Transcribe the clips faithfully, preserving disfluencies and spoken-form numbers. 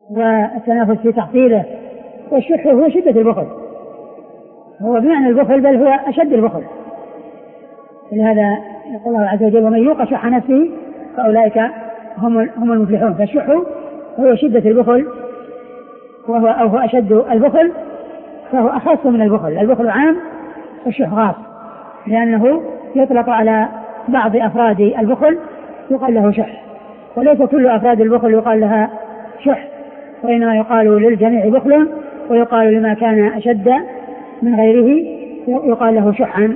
والتنافس في تحصيله. والشح هو شدة البخل، هو بمعنى البخل بل هو أشد البخل. لهذا يقول الله عز وجل: ومن يوق شح نفسه فأولئك هم هم المفلحون. فالشح هو شدة البخل، وهو أو هو أشد البخل، فهو أخص من البخل. البخل عام والشح خاص، لأنه يطلق على بعض أفراد البخل يقال له شح، وليس كل أفراد البخل يقال لها شح، وإنما يقال للجميع بخل، ويقال لما كان أشد من غيره يقال له شحا.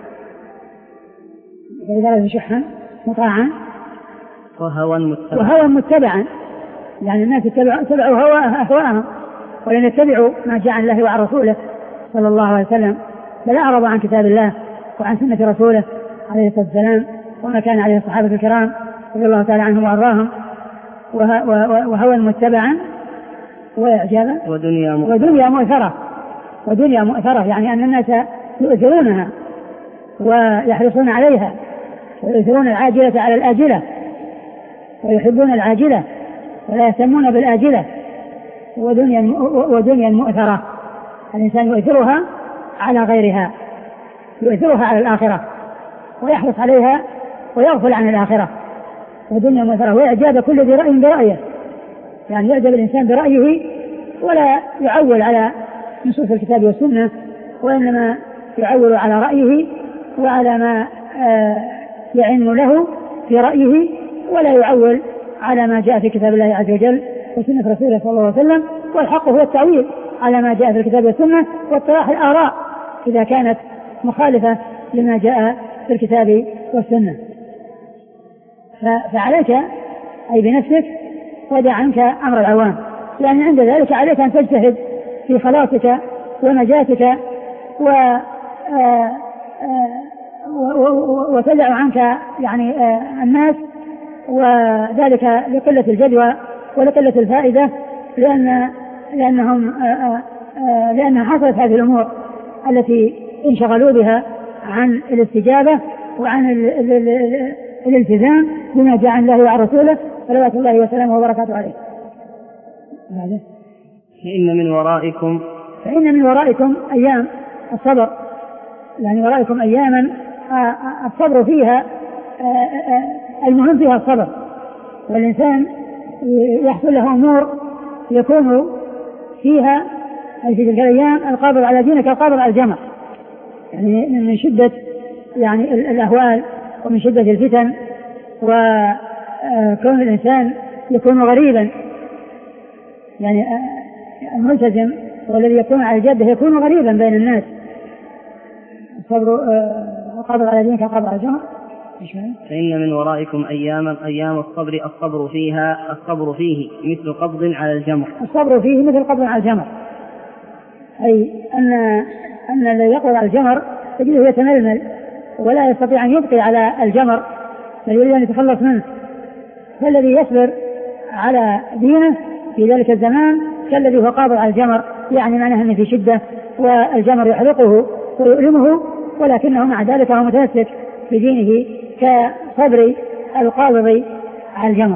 فإذا لم شحا مطاعا وهوى متبعا, وهوى متبعا يعني الناس اتبعوا أهواءهم ولن يتبعوا ما جاء عن الله وعن رسوله صلى الله عليه وسلم، بل أعرضوا عن كتاب الله وعن سنة رسوله عليه الصلاة والسلام وما كان عليه الصحابة الكرام رضي الله تعالى عنهم وأرضاهم. وهوى متبعا وإعجابا ودنيا مؤثرة. ودنيا مؤثرة ودنيا مؤثرة يعني أن الناس يؤثرونها ويحرصون عليها، ويؤثرون العاجلة على الآجلة، ويحبون العاجلة ولا يهتمون بالآجلة. ودنيا ودنيا مؤثرة، الإنسان يؤثرها على غيرها، يؤثرها على الآخرة ويحرص عليها ويغفل عن الآخرة. ودنيا مؤثرة وإعجاب كل ذي رأي برأيه، يعني يعجب الإنسان برأيه ولا يعول على نصوص الكتاب والسنة، وإنما يعول على رأيه وعلى ما يعن له في رأيه، ولا يعول على ما جاء في كتاب الله عز وجل وسنة رسوله صلى الله عليه وسلم. والحق هو التعويل على ما جاء في الكتاب والسنة واطراح الآراء إذا كانت مخالفة لما جاء في الكتاب والسنة. فعليك أي بنفسك ودع عنك أمر العوام، يعني عند ذلك عليك أن تجتهد في خلاصك ونجاتك و وتدع عنك يعني الناس، وذلك لقلة الجدوى ولقلة الفائدة، لأن لأنهم لأنها حصلت هذه الأمور التي انشغلوا بها عن الاستجابة وعن الالتزام بما جاء عن الله وعن رسوله صلوات الله وسلامه وبركاته عليه. فإن من ورائكم فإن من ورائكم أيام الصبر، يعني ورائكم أياما الصبر فيها المهم فيها الصبر، والإنسان يحصل له أمور يكون فيها أي في تلك الأيام القابض على دينك القابض على الجمر، يعني من شدة يعني الأهوال ومن شدة الفتن، وكون الإنسان يكون غريبا، يعني الملتزم والذي يكون على الجادة يكون غريبا بين الناس. الصبر القابض على دينك القابض على الجمر. فإن من ورائكم أيام أيام الصبر الصبر فيها الصبر فيه مثل قبض على الجمر. الصبر فيه مثل قبض على الجمر، أي أن أن الذي يقبض على الجمر تجده يتململ ولا يستطيع أن يبقي على الجمر بل يريد أن يتخلص منه. فالذي يصبر على دينه في ذلك الزمان كالذي هو قابض على الجمر، يعني معناه أنه في شدة والجمر يحرقه ويؤلمه، ولكنه مع ذلك هو متمسك بدينه كصبر القابض على الجمر.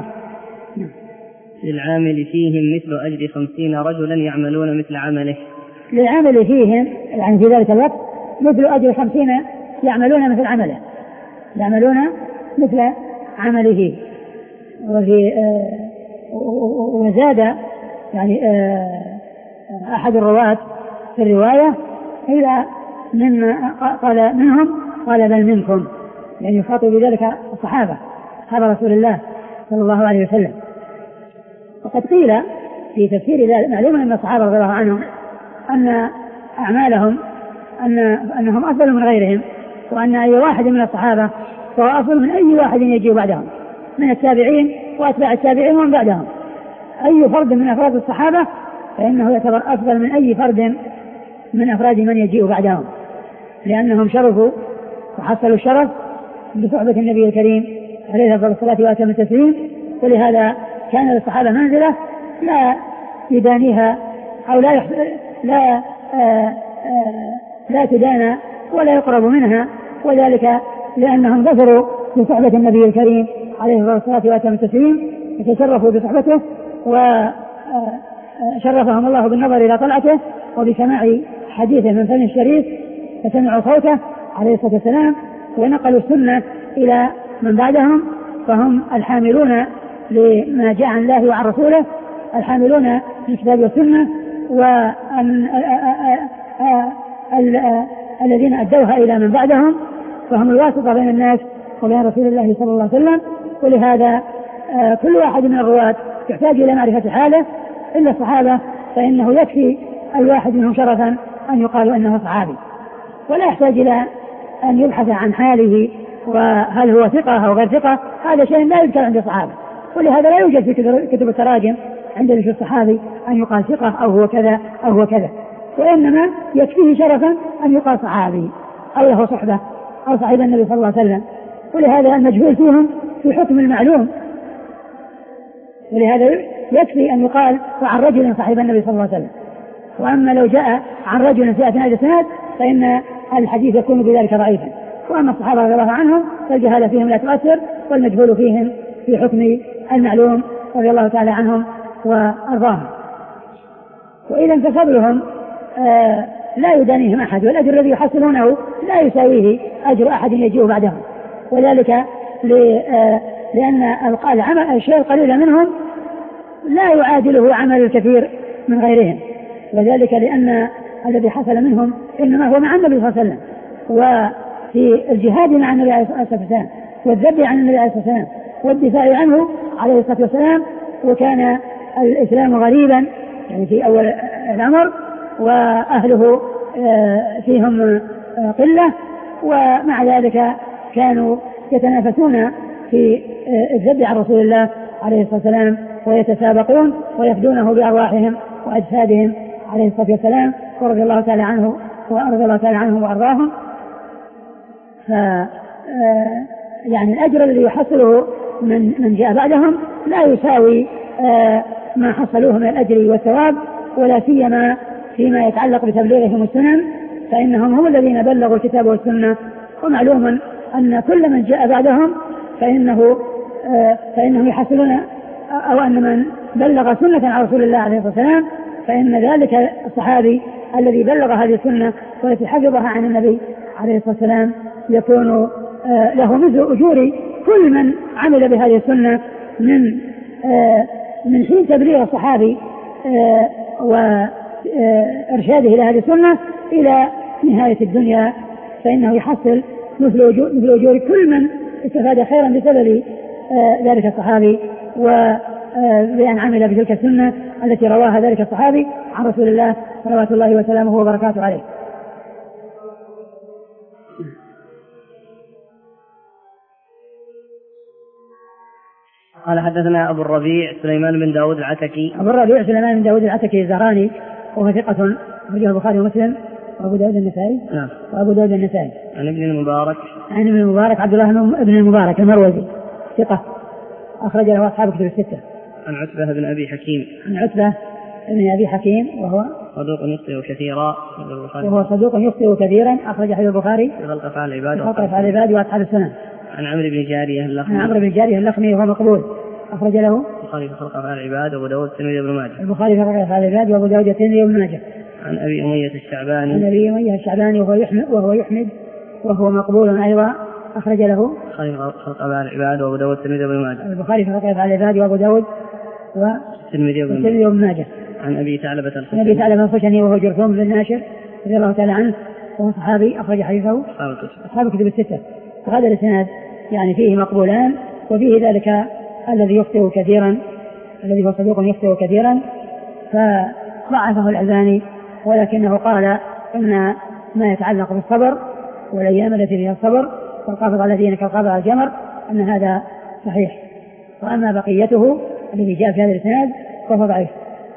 للعامل فيهم مثل أجر خمسين رجلا يعملون مثل عمله. للعامل فيهم يعني في ذلك الوقت مثل أجر خمسين يعملون مثل عمله، يعملون مثل عمله. وفي آه وزاد يعني آه أحد الرواة في الرواية إلى من قال منهم قال بل منكم، يعني يخاطب بذلك الصحابة صحابة رسول الله صلى الله عليه وسلم. وقد قيل في تفسير ذلك معلوم أن الصحابة رضي الله عنهم أن أعمالهم أن أنهم أفضل من غيرهم، وأن أي واحد من الصحابة فهو أفضل من أي واحد يجي بعدهم من التابعين وأتباع التابعين ومن بعدهم. أي فرد من أفراد الصحابة فإنه يعتبر أفضل من أي فرد من أفراد من يجيء بعدهم، لأنهم شرفوا وحصلوا الشرف بصحبة النبي الكريم عليه الصلاة وأتم التسليم. ولهذا كان للصحابة منزلة لا يدانيها أو لا يحب لا آآ آآ لا تدانى ولا يقرب منها، وذلك لأنهم ظفروا بصحبة النبي الكريم عليه الصلاة وأتم التسليم، يتشرفوا بصحبته وشرفهم الله بالنظر إلى طلعته وبسماع حديثه من فم الشريف فسمعوا صوته عليه الصلاة والسلام ونقلوا السنة إلى من بعدهم، فهم الحاملون لما جاء عن الله وعن رسوله، الحاملون للكتاب والسنة، والذين أدوها إلى من بعدهم، فهم الواسطة بين الناس وبين رسول الله صلى الله عليه وسلم. ولهذا كل واحد من الرواة يحتاج إلى معرفة حاله، إلا الصحابة فإنه يكفي الواحد منهم شرفا أن يقال أنه صحابي، ولا يحتاج إلى أن يبحث عن حاله وهل هو ثقة أو غير ثقة، هذا شيء لا يذكر عند الصحابة، ولهذا لا يوجد في كتب التراجم عند الصحابي أن يقال ثقة أو هو كذا أو هو كذا، وإنما يكفيه شرفا أن يقال صحابي أو له صحبة أو صاحب النبي صلى الله عليه وسلم. ولهذا المجهول فيهم في حكم المعلوم، ولهذا يكفي أن يقال وعن رجل صاحب النبي صلى الله عليه وسلم. وأما لو جاء عن رجل في أثناء الإسناد فإن الحديث يكون بذلك ضعيفا. وأما الصحابة رضي الله عنهم فالجهالة فيهم لا تؤثر، والمجهول فيهم في حكم المعلوم رضي الله تعالى عنهم وأرضاهم. وإذا ففضلهم آه لا يدانيهم أحد، والأجر الذي يحصلونه لا يساويه أجر أحد يجيء بعدهم، وذلك آه لأن العمل الشيء القليل منهم لا يعادله عمل الكثير من غيرهم، وذلك لأن الذي حصل منهم إنما هو مع النبي صلى الله عليه وسلم، وفي الجهاد مع النبي عليه الصلاة والسلام، والذب عن النبي عليه الصلاة والسلام، والدفاع عنه عليه الصلاة والسلام. وكان الإسلام غريبا يعني في أول الأمر، وأهله فيهم قلة، ومع ذلك كانوا يتنافسون في الذب عن رسول الله عليه الصلاة والسلام، ويتسابقون ويفدونه بأرواحهم وأجسادهم عليه الصلاة والسلام، ورضي الله تعالى عنه ورضي الله تعالى عنهم وأرضاهم. ف يعني الأجر الذي يحصله من من جاء بعدهم لا يساوي ما حصلوه من الأجر والثواب، ولا سيما فيما يتعلق بتبليغهم السنن، فإنهم هم الذين بلغوا الكتاب والسنة. ومعلوم أن كل من جاء بعدهم فإنه فإنهم يحصلون، أو أن من بلغ سنة عن رسول الله عليه الصلاة والسلام فإن ذلك الصحابي الذي بلغ هذه السنة والتي حفظها عن النبي عليه الصلاة والسلام يكون له مثل أجور كل من عمل بهذه السنة من من حين تبليغ الصحابي وإرشاده إلى هذه السنة إلى نهاية الدنيا، فإنه يحصل مثل أجور كل من استفاد خيرا بسبب ذلك الصحابي وبأن عمل بتلك السنة التي رواها ذلك الصحابي عن رسول الله صلوات الله وسلامه وبركاته عليه. قال حدثنا أبو الربيع سليمان بن داود العتكي. أبو الربيع سليمان بن داود العتكي الزهراني وهو ثقة أخرجه البخاري ومسلم وأبو داود النسائي. نعم. وأبو داود النسائي. عن ابن المبارك. عن ابن المبارك عبد الله بن المبارك المروزي ثقة أخرج له أصحاب كتب الستة. عن عتبة بن أبي حكيم. عن عتبة بن أبي حكيم وهو صدوق يخطئ كثيرا. وهو صدوق يخطئ كثيرا أخرج حديث البخاري. في خلق أفعال العباد. خلق أفعال العباد وأصحاب السنن. عن عمرو بن جارية اللخمي. عن عمرو بن جارية اللخمي وهو مقبول أخرج له البخاري في خلق أفعال العباد وأبو داود الترمذي وابن ماجه. البخاري في خلق أفعال العباد وأبو داود الترمذي وابن ماجه. عن أبي أمية الشعباني. عن أبي أمية الشعباني وهو يحمد وهو يحمد وهو مقبول أيضا أخرج له البخاري في خلق أفعال العباد وأبو داود الترمذي وابن ماجه. البخاري في خلق أفعال العباد وأبو داود والترمذي وابن ماجه. عن أبي ثعلبة الخشني. عن أبي ثعلبة الخشني وهو جرثوم بن ناشر رضي الله تعالى عنه وهو صحابي أخرج حديثه أصحاب الكتب الستة. وهذا الإسناد يعني فيه مقبولان، وفيه ذلك الذي يخطئ كثيرا الذي هو صدوق يخطئ كثيرا فضعفه الألباني، ولكنه قال إن ما يتعلق بالصبر والأيام التي فيها الصبر والقابض على دينك القابض على الجمر أن هذا صحيح، وأما بقيته الذي جاء في هذا الإسناد فهو ضعيف.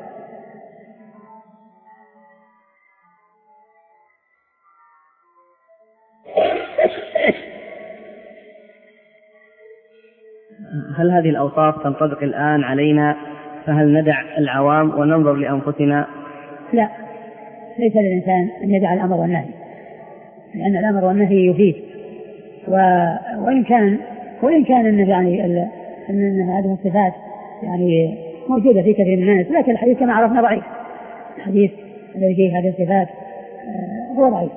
هل هذه الأوصاف تنطبق الآن علينا؟ فهل ندع العوام وننظر لأنفسنا؟ لا، ليس للإنسان أن يدع الأمر والنهي، لأن الأمر والنهي يفيد، وإن كان وإن كان إن يعني أن هذه الصفات يعني موجودة في كثير من الناس، لكن الحديث كما عرفنا ضعيف. الحديث الذي فيه هذه الصفات هو ضعيف.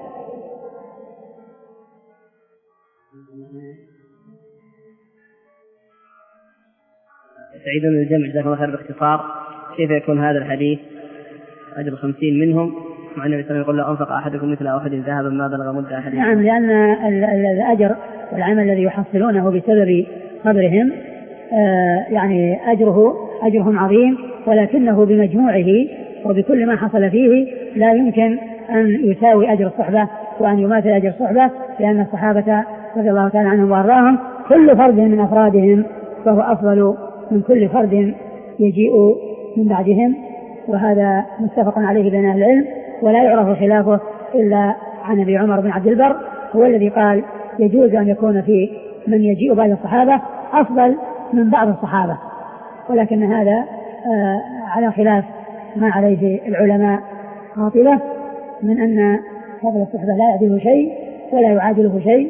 سعيد بن الجمع جزاك الله خير باختصار، كيف يكون هذا الحديث أجر خمسين منهم مع النبي صلى الله عليه وسلم يقول لا أنفق أحدكم مثل أحد ذهبا ما بلغ مد أحدهم؟ نعم، لأن الأجر والعمل الذي يحصلونه بسبب صبرهم آه يعني أجره أجرهم عظيم، ولكنه بمجموعه وبكل ما حصل فيه لا يمكن أن يساوي أجر الصحبة وأن يماثل أجر الصحبة، لأن الصحابة رضي الله تعالى عنهم وأرضاهم كل فرد من أفرادهم فهو أفضل من كل فرد يجيء من بعدهم، وهذا متفق عليه بين أهل العلم ولا يعرف خلافه إلا عن أبي عمر بن عبد البر، هو الذي قال يجوز أن يكون في من يجيء بعد الصحابة أفضل من بعض الصحابة، ولكن هذا آه على خلاف ما عليه العلماء قاطبة من أن فضل الصحبة لا يعدله شيء ولا يعادله شيء،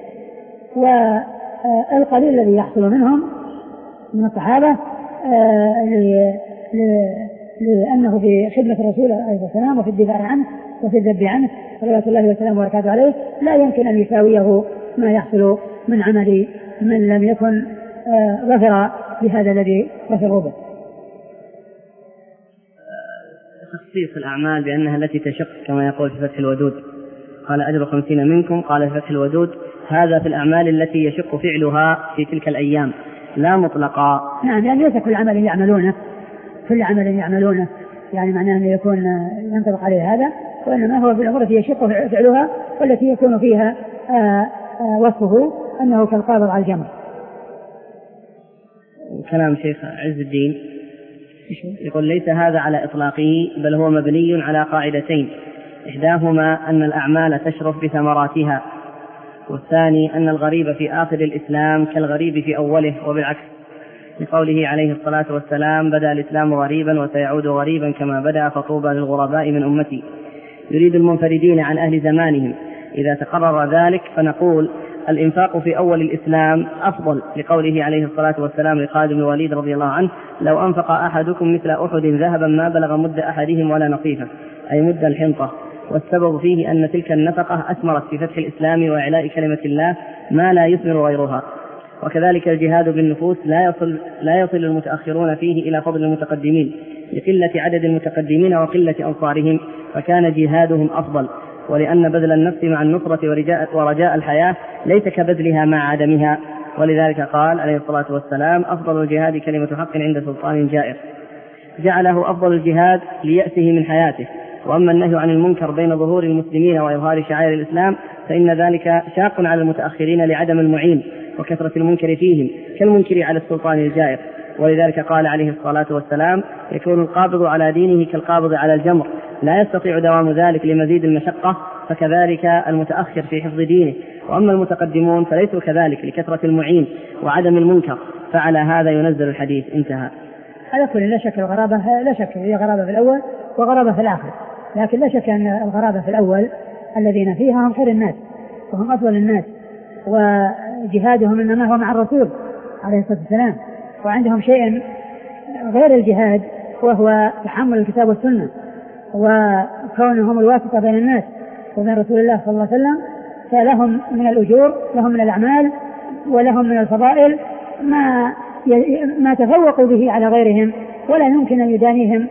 والقليل الذي يحصل منهم من الصحابة آه لأنه في خدمة الرسول عليه الصلاة والسلام وفي الدفاع عنه وفي الذب عنه صلوات الله وسلامه وبركاته عليه لا يمكن أن يساويه ما يحصل من عمل من لم يكن ظفر بهذا الذي ظفروا به. تخصيص الأعمال بأنها التي تشق كما يقول في فتح الودود، قال أجر خمسين منكم، قال في فتح الودود هذا في الأعمال التي يشق فعلها في تلك الأيام لا مطلقا. نعم، يعني ليس كل عمل يعملونه كل عمل يعملونه يعني معناه أن يكون ينطبق عليه هذا، وإنما هو في الأمور التي يشق فعلها والتي يكون فيها آآ آآ وصفه أنه كالقابض على الجمر. كلام شيخ عز الدين يقول ليس هذا على إطلاقه بل هو مبني على قاعدتين، إحداهما أن الأعمال تشرف بثمراتها، والثاني أن الغريب في آخر الإسلام كالغريب في أوله وبالعكس، لقوله عليه الصلاة والسلام بدأ الإسلام غريبا وسيعود غريبا كما بدأ فطوبى للغرباء من أمتي، يريد المنفردين عن أهل زمانهم. إذا تقرر ذلك فنقول الإنفاق في أول الإسلام أفضل، لقوله عليه الصلاة والسلام لخالد بن الوليد رضي الله عنه لو أنفق أحدكم مثل أحد ذهبا ما بلغ مد أحدهم ولا نصيفه، أي مد الحنطة، والسبب فيه أن تلك النفقة أثمرت في فتح الإسلام وإعلاء كلمة الله ما لا يثمر غيرها. وكذلك الجهاد بالنفوس لا يصل, لا يصل المتأخرون فيه إلى فضل المتقدمين لقلة عدد المتقدمين وقلة أنصارهم، فكان جهادهم أفضل، ولأن بذل النفس مع النصرة ورجاء, ورجاء الحياة ليس كبذلها مع عدمها، ولذلك قال عليه الصلاة والسلام أفضل الجهاد كلمة حق عند سلطان جائر، جعله أفضل الجهاد ليأسه من حياته. وأما النهي عن المنكر بين ظهور المسلمين وإظهار شعائر الإسلام فإن ذلك شاق على المتأخرين لعدم المعين وكثرة المنكر فيهم كالمنكر على السلطان الجائر، ولذلك قال عليه الصلاة والسلام يكون القابض على دينه كالقابض على الجمر لا يستطيع دوام ذلك لمزيد المشقة، فكذلك المتأخر في حفظ دينه. وأما المتقدمون فليسوا كذلك لكثرة المعين وعدم المنكر، فعلى هذا ينزل الحديث. انتهى. على كل لا شك الغرابة لا شك هي غرابة في الأول وغرابة في الآخر، لكن لا شك أن الغرابة في الأول الذين فيها هم خير الناس وهم أفضل الناس، وجهادهم إنما هو مع الرسول عليه الصلاة والسلام، وعندهم شيء غير الجهاد وهو تحمل الكتاب والسنة وكونهم الواسطة بين الناس وبين رسول الله صلى الله عليه وسلم، فلهم من الأجور لهم من الأعمال ولهم من الفضائل ما ما تفوقوا به على غيرهم، ولا يمكن أن يدانيهم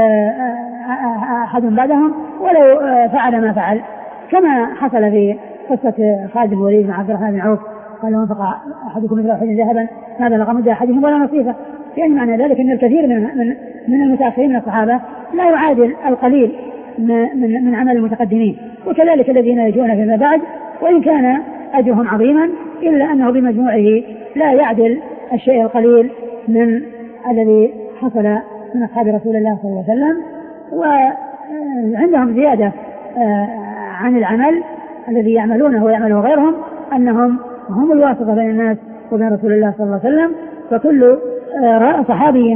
أحد بعدهم ولو فعل ما فعل، كما حصل في قصة خالد بن الوليد مع عبد الرحمن بن عوف قال لهم انفق أحدكم مثل أحد ذهبا ما بلغ مد أحدهم ولا نصيفه، يعني معنى ذلك أن الكثير من من, من المتأخرين من الصحابة لا يعادل القليل من, من عمل المتقدمين، وكذلك الذين يجون فيما بعد وإن كان أجرهم عظيما إلا أنه بمجموعه لا يعدل الشيء القليل من الذي حصل من أصحاب رسول الله صلى الله عليه وسلم. وعندهم زيادة عن العمل الذي يعملونه ويعمله غيرهم أنهم هم الواسطة بين الناس وبين رسول الله صلى الله عليه وسلم، فكل صحابي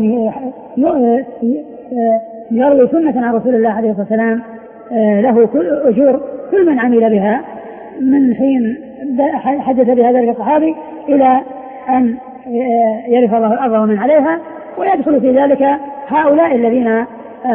يروي سنة عن رسول الله عليه الصلاة والسلام له كل أجور كل من عمل بها من حين حدث بها ذلك الصحابي إلى أن يرث الله الأرض ومن عليها، ويدخل في ذلك هؤلاء الذين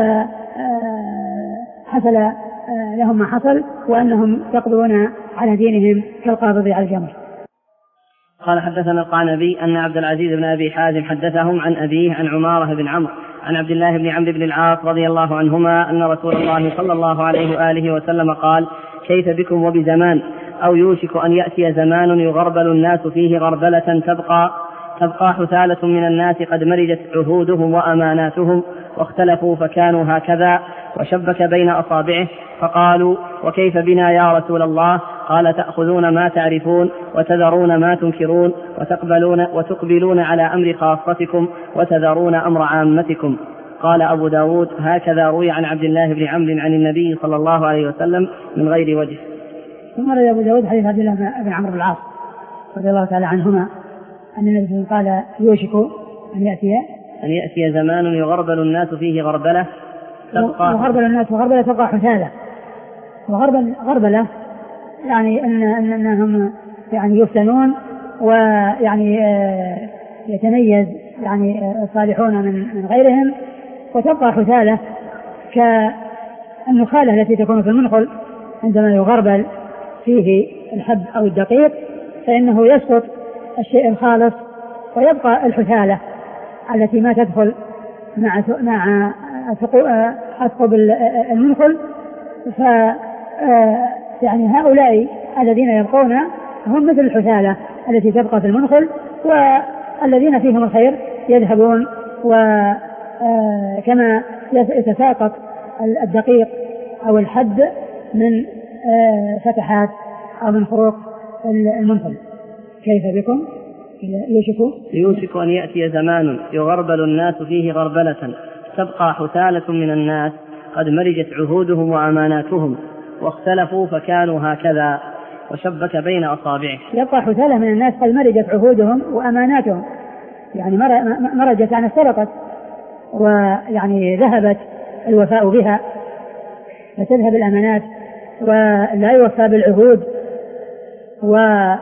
حصل لهم ما حصل وأنهم يقضون على دينهم كالقابض على الجمر. قال حدثنا القعنبي أن عبد العزيز بن أبي حازم حدثهم عن أبيه عن عمارة بن عمرو عن عبد الله بن عمرو بن العاص رضي الله عنهما أن رسول الله صلى الله عليه وآله وسلم قال: كيف بكم وبزمان أو يوشك أن يأتي زمان يغربل الناس فيه غربلة تبقى تبقى حثالة من الناس قد مرجت عهودهم وأماناتهم واختلفوا فكانوا هكذا، وشبك بين أصابعه فقالوا: وكيف بنا يا رسول الله؟ قال: تأخذون ما تعرفون وتذرون ما تنكرون وتقبلون وتقبلون على أمر خاصتكم وتذرون أمر عامتكم. قال أبو داود: هكذا روي عن عبد الله بن عمرو عن النبي صلى الله عليه وسلم من غير وجه. ثم روى أبو داود حديث عبد الله بن عمرو بن العاص رضي الله تعالى عنهما أن النبي قال: يوشك أن يأتي أن يأتي زمان يغربل الناس فيه غربلة تبقى وغربل الناس وغربلة تبقى حثالة. وغربل غربلة يعني أن أنهم يعني يفتنون ويعني يتميز يعني الصالحون من من غيرهم، وتبقى حثالة كالنخالة التي تكون في المنخل عندما يغربل فيه الحب أو الدقيق فإنه يسقط الشيء الخالص ويبقى الحثالة التي ما تدخل مع مع أثقب المنخل. ف يعني هؤلاء الذين يبقون هم مثل الحثالة التي تبقى في المنخل، والذين فيهم الخير يذهبون، وكما يتساقط الدقيق أو الحب من فتحات أو من فروق المنخل. كيف بكم يوشك يوشك أن يأتي زمان يغربل الناس فيه غربلة تبقى حثالة من الناس قد مرجت عهودهم وأماناتهم واختلفوا فكانوا هكذا، وشبك بين أصابعه. يبقى حثالة من الناس قد مرجت عهودهم وأماناتهم، يعني مرجت عن السرقة ويعني ذهبت الوفاء بها فتذهب الأمانات ولا يوفى بالعهود. و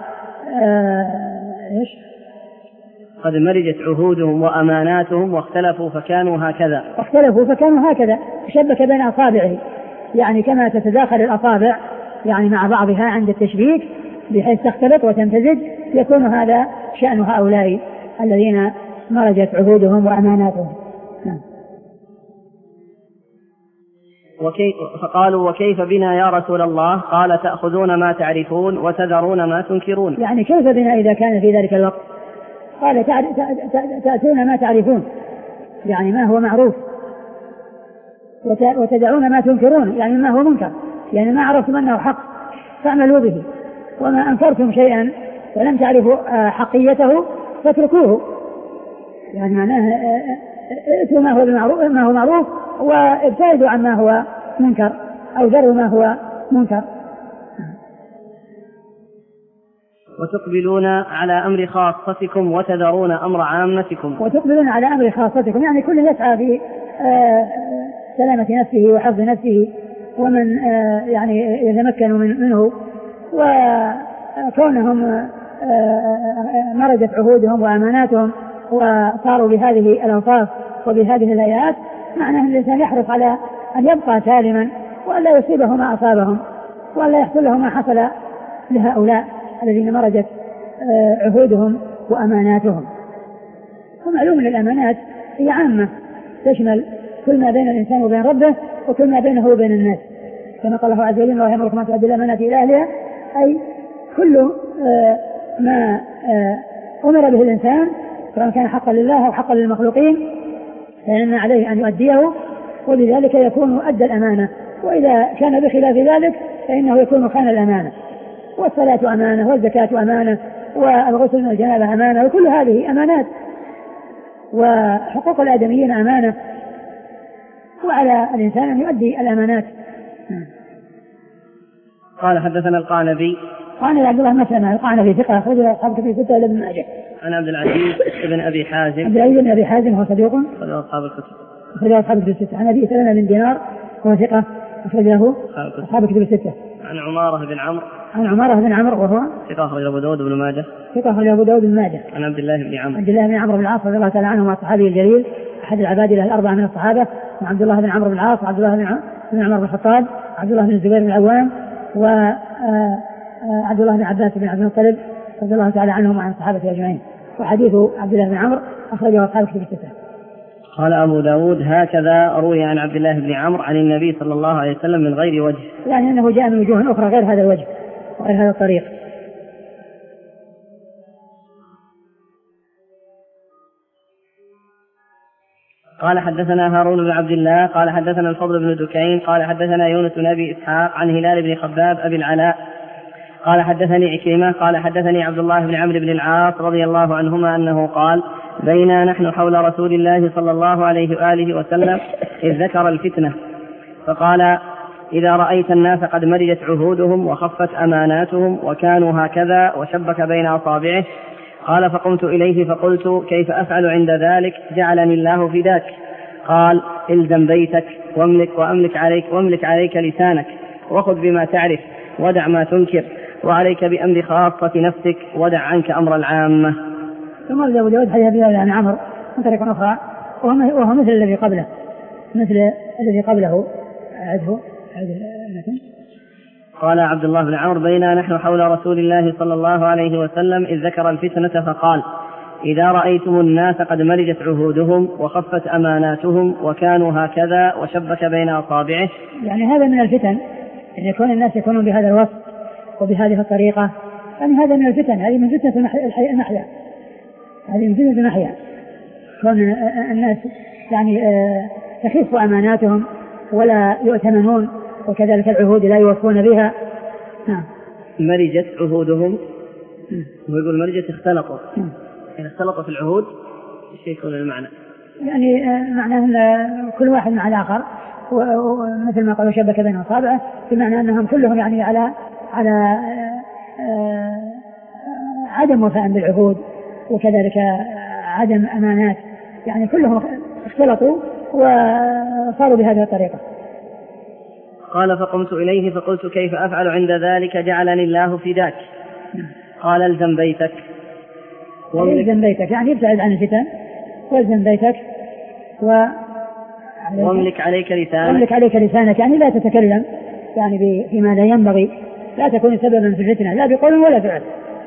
إيش قد مرجت عهودهم وأماناتهم واختلفوا فكانوا هكذا واختلفوا فكانوا هكذا شبك بين أصابعه، يعني كما تتداخل الأصابع يعني مع بعضها عند التشبيك بحيث تختلط وتمتزج، يكون هذا شأن هؤلاء الذين مرجت عهودهم وأماناتهم. وكيف فقالوا: وكيف بنا يا رسول الله؟ قال: تأخذون ما تعرفون وتذرون ما تنكرون. يعني كيف بنا إذا كان في ذلك الوقت؟ قال: تأتون ما تعرفون، يعني ما هو معروف، وتدعون ما تنكرون، يعني ما هو منكر، يعني ما عرفتم أنه حق فاعملوا به، وما أنكرتم شيئا ولم تعرفوا حقيته فاتركوه. يعني معناه ائتوا ما هو معروف ما هو معروف وابتعدوا عن ما هو منكر أو ذروا ما هو منكر. وتقبلون على أمر خاصتكم وتذرون أمر عامتكم. وتقبلون على أمر خاصتكم، يعني كل يسعى في سلامة نفسه وحفظ نفسه ومن يعني يتمكن منه، وكونهم مرجت عهودهم وأماناتهم وصاروا بهذه الأوصاف وبهذه الآيات، معناه أن الإنسان يحرص على أن يبقى سالما ولا يصيبه ما أصابهم ولا يحصل له ما حصل لهؤلاء الذين مرجت عهودهم وأماناتهم. ومعلوم أن الأمانات هي عامة تشمل كل ما بين الإنسان وبين ربه وكل ما بينه وبين الناس، كما قال الله عز وجل: الله يأمركم أن تؤدوا الأمانات إلى أهلها، أي كل ما أمر به الإنسان سواء كان حقا لله أو حقا للمخلوقين فإن عليه أن يؤديه، وبذلك يكون أدى الأمانة، وإذا كان بخلاف ذلك فإنه يكون خان الأمانة. والصلاة أمانة، والزكاة أمانة، والغسل من الجنابة أمانة، وكل هذه أمانات، وحقوق الآدميين أمانة، وعلى الإنسان أن يؤدي الأمانات. قال: حدثنا القعنبي قال عبد الله مسلمة القعنبي ثقة أخرج له أصحاب كتب الستة وابن ماجه. عن عبد العزيز بن أبي حازم عبد العزيز بن أبي حازم هو صديق أخرج أصحاب الكتب أخرج أصحاب الكتب الستة. عن أبي سلمة بن دينار هو ثقة أخرج له أصحاب الكتب الستة. عن عمارة بن عمرو عن عمارة بن عمرو وهو ثقة أخرج أبو داود بن ماجه. ثقة أخرج أبو داود بن ماجه. عن عبد الله بن عمرو. عبد الله بن عمرو بن العاص رضي الله تعالى عنهما الصحابي الجليل أحد العبادلة الأربعة من الصحابة، وعبد الله بن عمرو بن العاص وعبد الله بن عمر بن الخطاب وعبد الله بن الزبير بن العوام وعبد الله بن عباس بن عبد المطلب رضي الله تعالى عنهم وعن الصحابة أجمعين. وحديث عبد الله بن عمرو أخرجه أصحاب كتب الستة. قال أبو داود هكذا روي عن عبد الله بن عمرو عن النبي صلى الله عليه وسلم من غير وجه، يعني أنه جاء من وجوه أخرى غير هذا الوجه وغير هذا الطريق. قال حدثنا هارون بن عبد الله قال حدثنا الفضل بن دكين قال حدثنا يونس بن أبي إسحاق عن هلال بن خباب أبي العلاء قال حدثني عكرمة قال حدثني عبد الله بن عمرو بن العاص رضي الله عنهما أنه قال بينا نحن حول رسول الله صلى الله عليه وآله وسلم إذ ذكر الفتنة فقال إذا رأيت الناس قد مرجت عهودهم وخفت أماناتهم وكانوا هكذا وشبك بين أصابعه قال فقمت إليه فقلت كيف أفعل عند ذلك جعلني الله فداك قال الزم بيتك واملك وأملك عليك واملك عليك لسانك وخذ بما تعرف ودع ما تنكر وعليك بأمر خاصة نفسك ودع عنك أمر العامة. ثم أبو داود حديث عبد الله بن عمرو من طريق أخرى وهو مثل الذي قبله مثل الذي قبله عده قال عبد الله بن عمرو بينا نحن حول رسول الله صلى الله عليه وسلم إذ ذكر الفتنة فقال إذا رأيتم الناس قد مرجت عهودهم وخفت أماناتهم وكانوا هكذا وشبك بين أصابعه. يعني هذا من الفتن أن يكون الناس يكونون بهذا الوصف وبهذه الطريقة، يعني هذا من الفتن، هذه من فتنة المحيا هذه من فتنة المحيا كون الناس يعني تخف أماناتهم ولا يؤتمنون وكذلك العهود لا يوفون بها. نعم. مرجت عهودهم ويقول مرجت اختلطوا يعني اختلطوا في العهود ايش يكون المعنى؟ يعني معناه ان كل واحد مع الآخر ومثل ما قالوا شبك بين أصابعه بمعنى أنهم كلهم يعني على على عدم وفاء بالعهود وكذلك عدم أمانات، يعني كلهم اختلطوا وصاروا بهذه الطريقة. قال فقمت إليه فقلت كيف أفعل عند ذلك جعلني الله فداك قال الزم بيتك والزم بيتك يعني ابتعد عن الفتن والزم بيتك و واملك عليك لسانك واملك عليك لسانك يعني لا تتكلم يعني فيما لا ينبغي، لا تكون سببا في الفتنة لا بقول ولا فعل.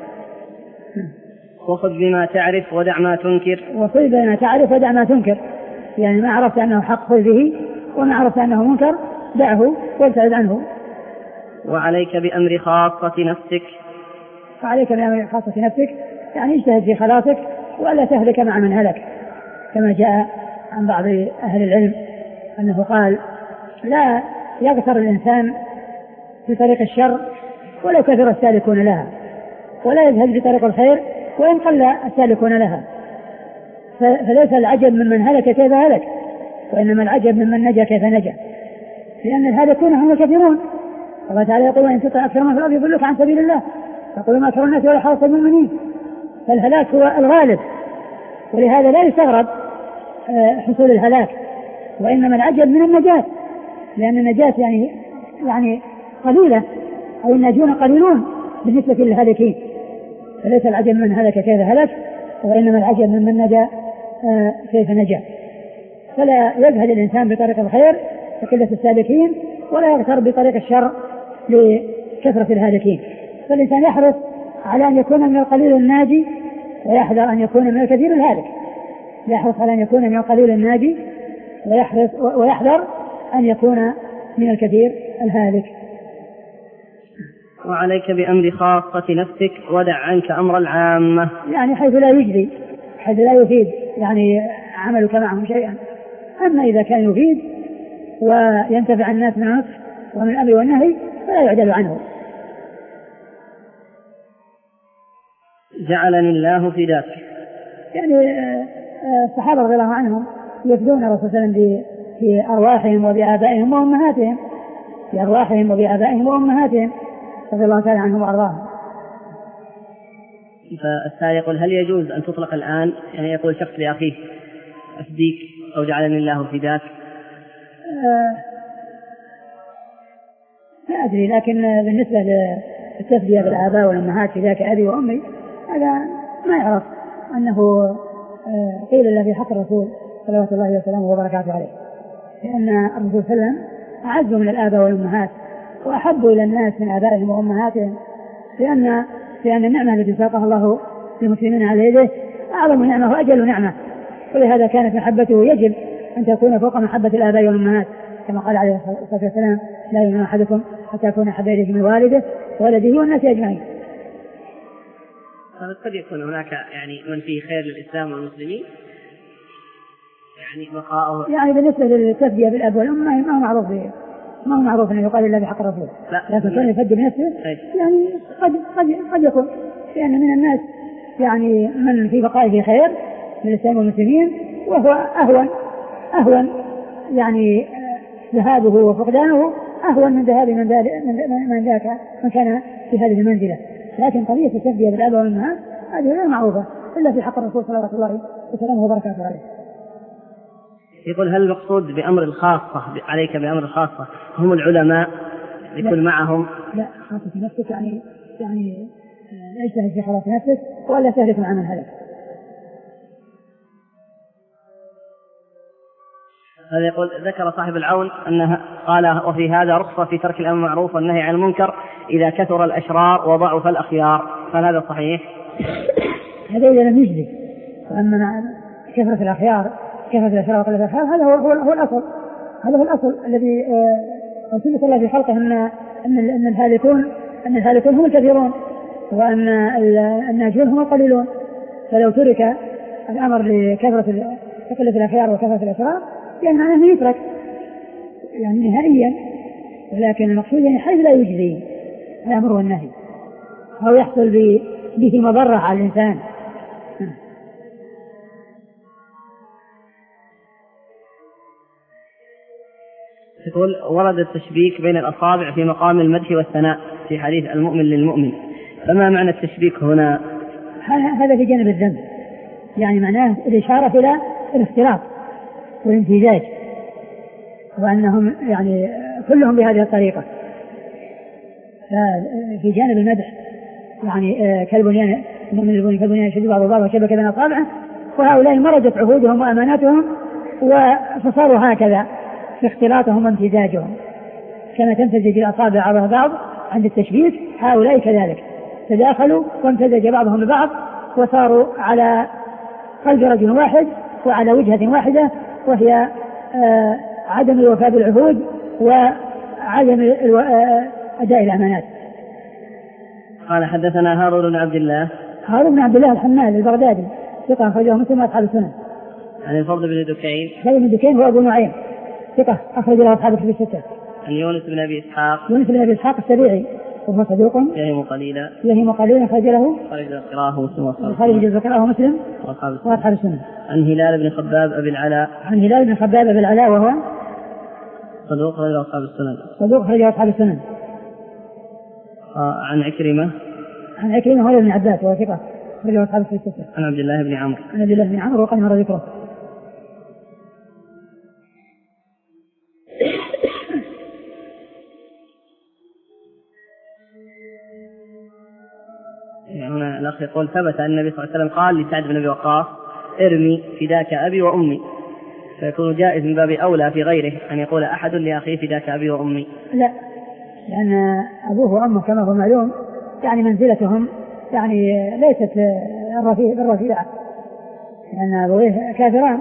وخذ بما تعرف ودع ما تنكر وخذ بما تعرف ودع ما تنكر، يعني ما عرفت أنه حق خذ به وما عرفت أنه منكر دعه وابتعد عنه. وعليك بأمر خاصة نفسك وعليك بأمر خاصة نفسك يعني اجتهد في خلاصك ولا تهلك مع من هلك، كما جاء عن بعض أهل العلم أنه قال لا يغتر الإنسان في طريق الشر ولو كثر السالكون لها، ولا يذهب في طريق الخير وإن قل السالكون لها، فليس العجب ممن هلك كيف هلك وإنما العجب ممن نجا كيف نجا، لأن الهالكون هم الكثيرون. الله تعالى يقول وإن تطع أكثر من في الأرض يضلوك عن سبيل الله يقول ما أكثر الناس ولا حرص المؤمنين، فالهلاك هو الغالب، ولهذا لا يستغرب حصول الهلاك، وإنما العجب من النجاة، لأن النجاة يعني يعني قليلة أو الناجون قليلون بالنسبة للهالكين، فليس العجب من هلك كيف هلك وإنما العجب من نجا كيف نجا. فلا يجهد الإنسان بطريق الخير لقلة السالكين ولا يغتر بطريق الشر لكثرة الهالكين، فالإنسان يحرص على أن يكون من القليل الناجي ويحذر أن يكون من الكثير الهالك، يحرص على أن يكون من القليل الناجي ويحرص ويحذر أن يكون من الكثير الهالك. وعليك بأمر خاصة نفسك ودع عنك أمر العامة، يعني حيث لا يجزي حيث لا يفيد يعني عملك معهم شيئا، أما إذا كان يفيد وينتفع الناس من النصح ومن الأمر والنهي فلا يعدل عنه. جعلني الله فداك، يعني الصحابة رضي الله عنهم يفدون الرسول صلى الله عليه وسلم في أرواحهم وبآبائهم وأمهاتهم، في أرواحهم وبآبائهم وأمهاتهم رضي الله تعالى عنهم وأرضاهم. فالسائل يقول هل يجوز أن تطلق الآن يعني يقول شخص لأخيه أفديك أو جعلني الله فداك؟ آه لا أدري، لكن بالنسبة التفدية بالآباء والأمهات في ذاك أبي وأمي، هذا ما يعرف أنه قيل إلا في حق الرسول صلوات الله وسلامه وبركاته عليه، لأن الرسول صلى الله عليه وسلم أعز من الآباء والأمهات وأحب إلى الناس من آبائهم وأمهاتهم، لأن لأن النعمة التي ساقها الله للمسلمين على يده أعظم نعمة وأجل نعمة، ولهذا كانت محبته يجب أن تكون فوق محبة الآباء والأمهات، كما قال عليه الصلاة والسلام: لا يؤمن أحدكم حتى يكون أحب إليه من والده وولده والناس أجمعين. قد يكون هناك يعني من فيه خير للإسلام والمسلمين، يعني بقاءه يعني بالنسبة للتفدية بالأب والأم ما هو معروف ما هو معروف أنه يقال إلا بحق الرسول، لكن كان يفدي بنفسه يعني قد قد قد يكون، لأن من الناس يعني من في بقائه خير للإسلام والمسلمين، وهو أهون أهون يعني ذهابه وفقدانه أهون من ذهاب من ذاك من ذاك من كان في هذه المنزلة. لكن قضية التفدية بالآباء والأمهات هذه غير معروفة إلا في حق الرسول صلى الله وسلامه وبركاته عليه. يقول: هل المقصود بأمر الخاصة عليك بأمر الخاصة هم العلماء يكون معهم؟ لا، خاصة في نفسك يعني يعني اجتهد في خلاص نفسك ولا تهلك عن الهلك. هذا يقول: ذكر صاحب العون أنها قال: وفي هذا رخصة في ترك الأمر المعروف والنهي عن المنكر إذا كثر الأشرار وضعف الأخيار، هل هذا صحيح؟ هذا إذا لم يجلس، وأما كثرة الأخيار كثرة الأشرار وقلة الأخيار هذا هو, هو, هو الأصل، هذا هو الأصل الذي رسول الله في خلقه أن أن أن الهالكون أن الهالكون هم الكثيرون وأن الناجون هم القليلون، فلو ترك الأمر لكثرة قلة الأخيار وكثرة الأشرار يعني معناه أنه يترك يعني نهائيا، ولكن المقصود يعني حيث لا يجزي الأمر والنهي أو يحصل به مضرة على الإنسان. يقول: ورد التشبيك بين الأصابع في مقام المدح والثناء في حديث المؤمن للمؤمن، فما معنى التشبيك هنا؟ هذا في جانب الذنب، يعني معناه الإشارة إلى الاختلاط والامتزاج، وأنهم يعني كلهم بهذه الطريقة. في جانب المدح يعني كالبنيان من البنيان كالبنيان يشد بعض بعض وشبك بين أصابعه، وهؤلاء مرجت عهودهم وأماناتهم فصاروا هكذا في اختلاطهم وامتزاجهم، كما تمتزج الأصابع على بعض عند التشبيك، هؤلاء كذلك تداخلوا وامتزج بعضهم ببعض وصاروا على قلب رجل واحد وعلى وجهة واحدة، وهي آه عدم الوفاء بالعهود وعدم أداء الأمانات. قال: حدثنا هارون بن عبد الله هارون بن عبد الله الحمال البغدادي ثقة أخرجه مسلم وأصحاب السنن. عن الفضل بن دكين الفضل بن دكين هو أبو نعيم ثقة أخرج له أصحاب الكتب الستة. عن يونس بن أبي إسحاق يونس بن أبي إسحاق السبيعي وهو صدوق يهم قليلا يهم قليلا خرج له خرج قراءه مسلم خرج قراءه مسلم وأصحاب السنن. عن هلال بن خباب أبي العلاء عن هلال بن خباب أبي العلاء وهو صدوق خرج أصحاب السنن صدوق خرج أصحاب السنن. آه عن عكرمة عن عكرمة هو ابن عباس وهو ثقة خرج أصحاب الستة. عن عبد الله بن عمرو عن عبد الله بن عمرو وقد مر ذكره. هنا الأخ يقول: ثبت أن النبي صلى الله عليه وسلم قال لسعد بن أبي وقاص: ارمي فداك أبي وأمي، فيكون جائز من باب أولى في غيره أن يقول أحد لأخيه فداك أبي وأمي. لا، لأن أبوه وأمه كما هو معلوم يعني منزلتهم يعني ليست بالرفيعة، لأن أبويه كافران.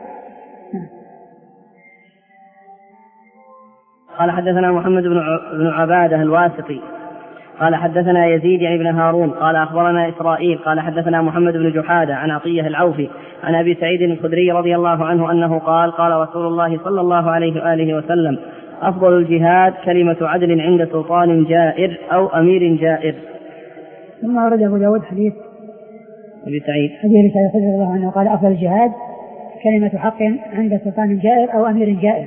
قال: حدثنا محمد بن عبادة الواسطي قال: حدثنا يزيد يعني بن هارون قال: أخبرنا إسرائيل قال: حدثنا محمد بن جحادة عن عطية العوفي عن أبي سعيد الخدري رضي الله عنه أنه قال: قال رسول الله صلى الله عليه وآله وسلم: أفضل الجهاد كلمة عدل عند سلطان جائر أو أمير جائر. ثم ورد أبو داود حديث أبي سعيد حديث أبي سعيد رضي الله عنه قال: أفضل الجهاد كلمة حق عند سلطان جائر أو أمير جائر،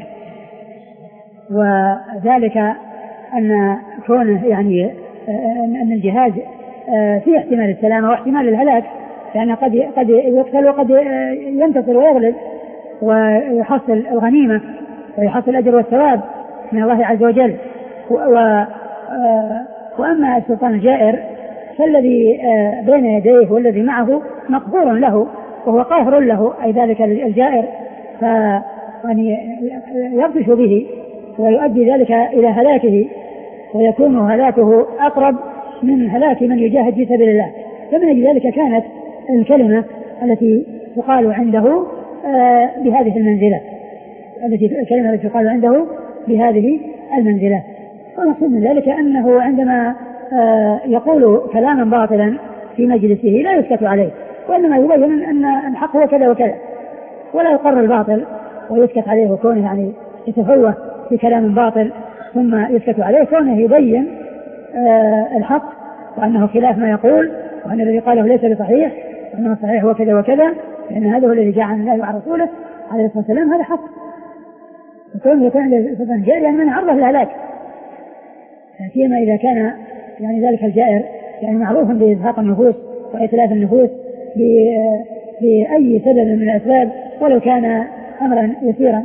وذلك أن كونه يعني أن الجهاد فيه احتمال السلامة واحتمال الهلاك، لأن قد قد يقتل وقد ينتصر ويغلب ويحصل الغنيمة ويحصل الأجر والثواب من الله عز وجل، وأما السلطان الجائر فالذي بين يديه والذي معه مقهور له وهو قاهر له، أي ذلك الجائر، فيعني يبطش به ويؤدي ذلك إلى هلاكه، ويكون هلاكه أقرب من هلاك من يجاهد في سبيل الله. فمن أجل ذلك كانت الكلمة التي تقال عنده بهذه المنزلة التي الكلمة التي تقال عنده بهذه المنزلة. ونقصد من ذلك أنه عندما يقول كلاما باطلا في مجلسه لا يسكت عليه، وإنما يبين أن الحق هو كذا وكذا، ولا يقر الباطل ويسكت عليه، وكونه يعني يتفوه في كلام باطل ثم يسكت عليه، كونه يبين الحق وأنه خلاف ما يقول، وأن الذي قاله ليس بصحيح، وأنه الصحيح هو كذا وكذا، لأن هذا هو الذي جاء عن الله وعن رسوله عليه الصلاة والسلام، هذا حق. وكونه يكون السلطان الجائر يعني من عرضه للهلاك، سيما إذا كان يعني ذلك الجائر يعني معروفا بإزهاق النفوس وإتلاف النفوس بأي سبب من الأسباب ولو كان أمرا يسيرا.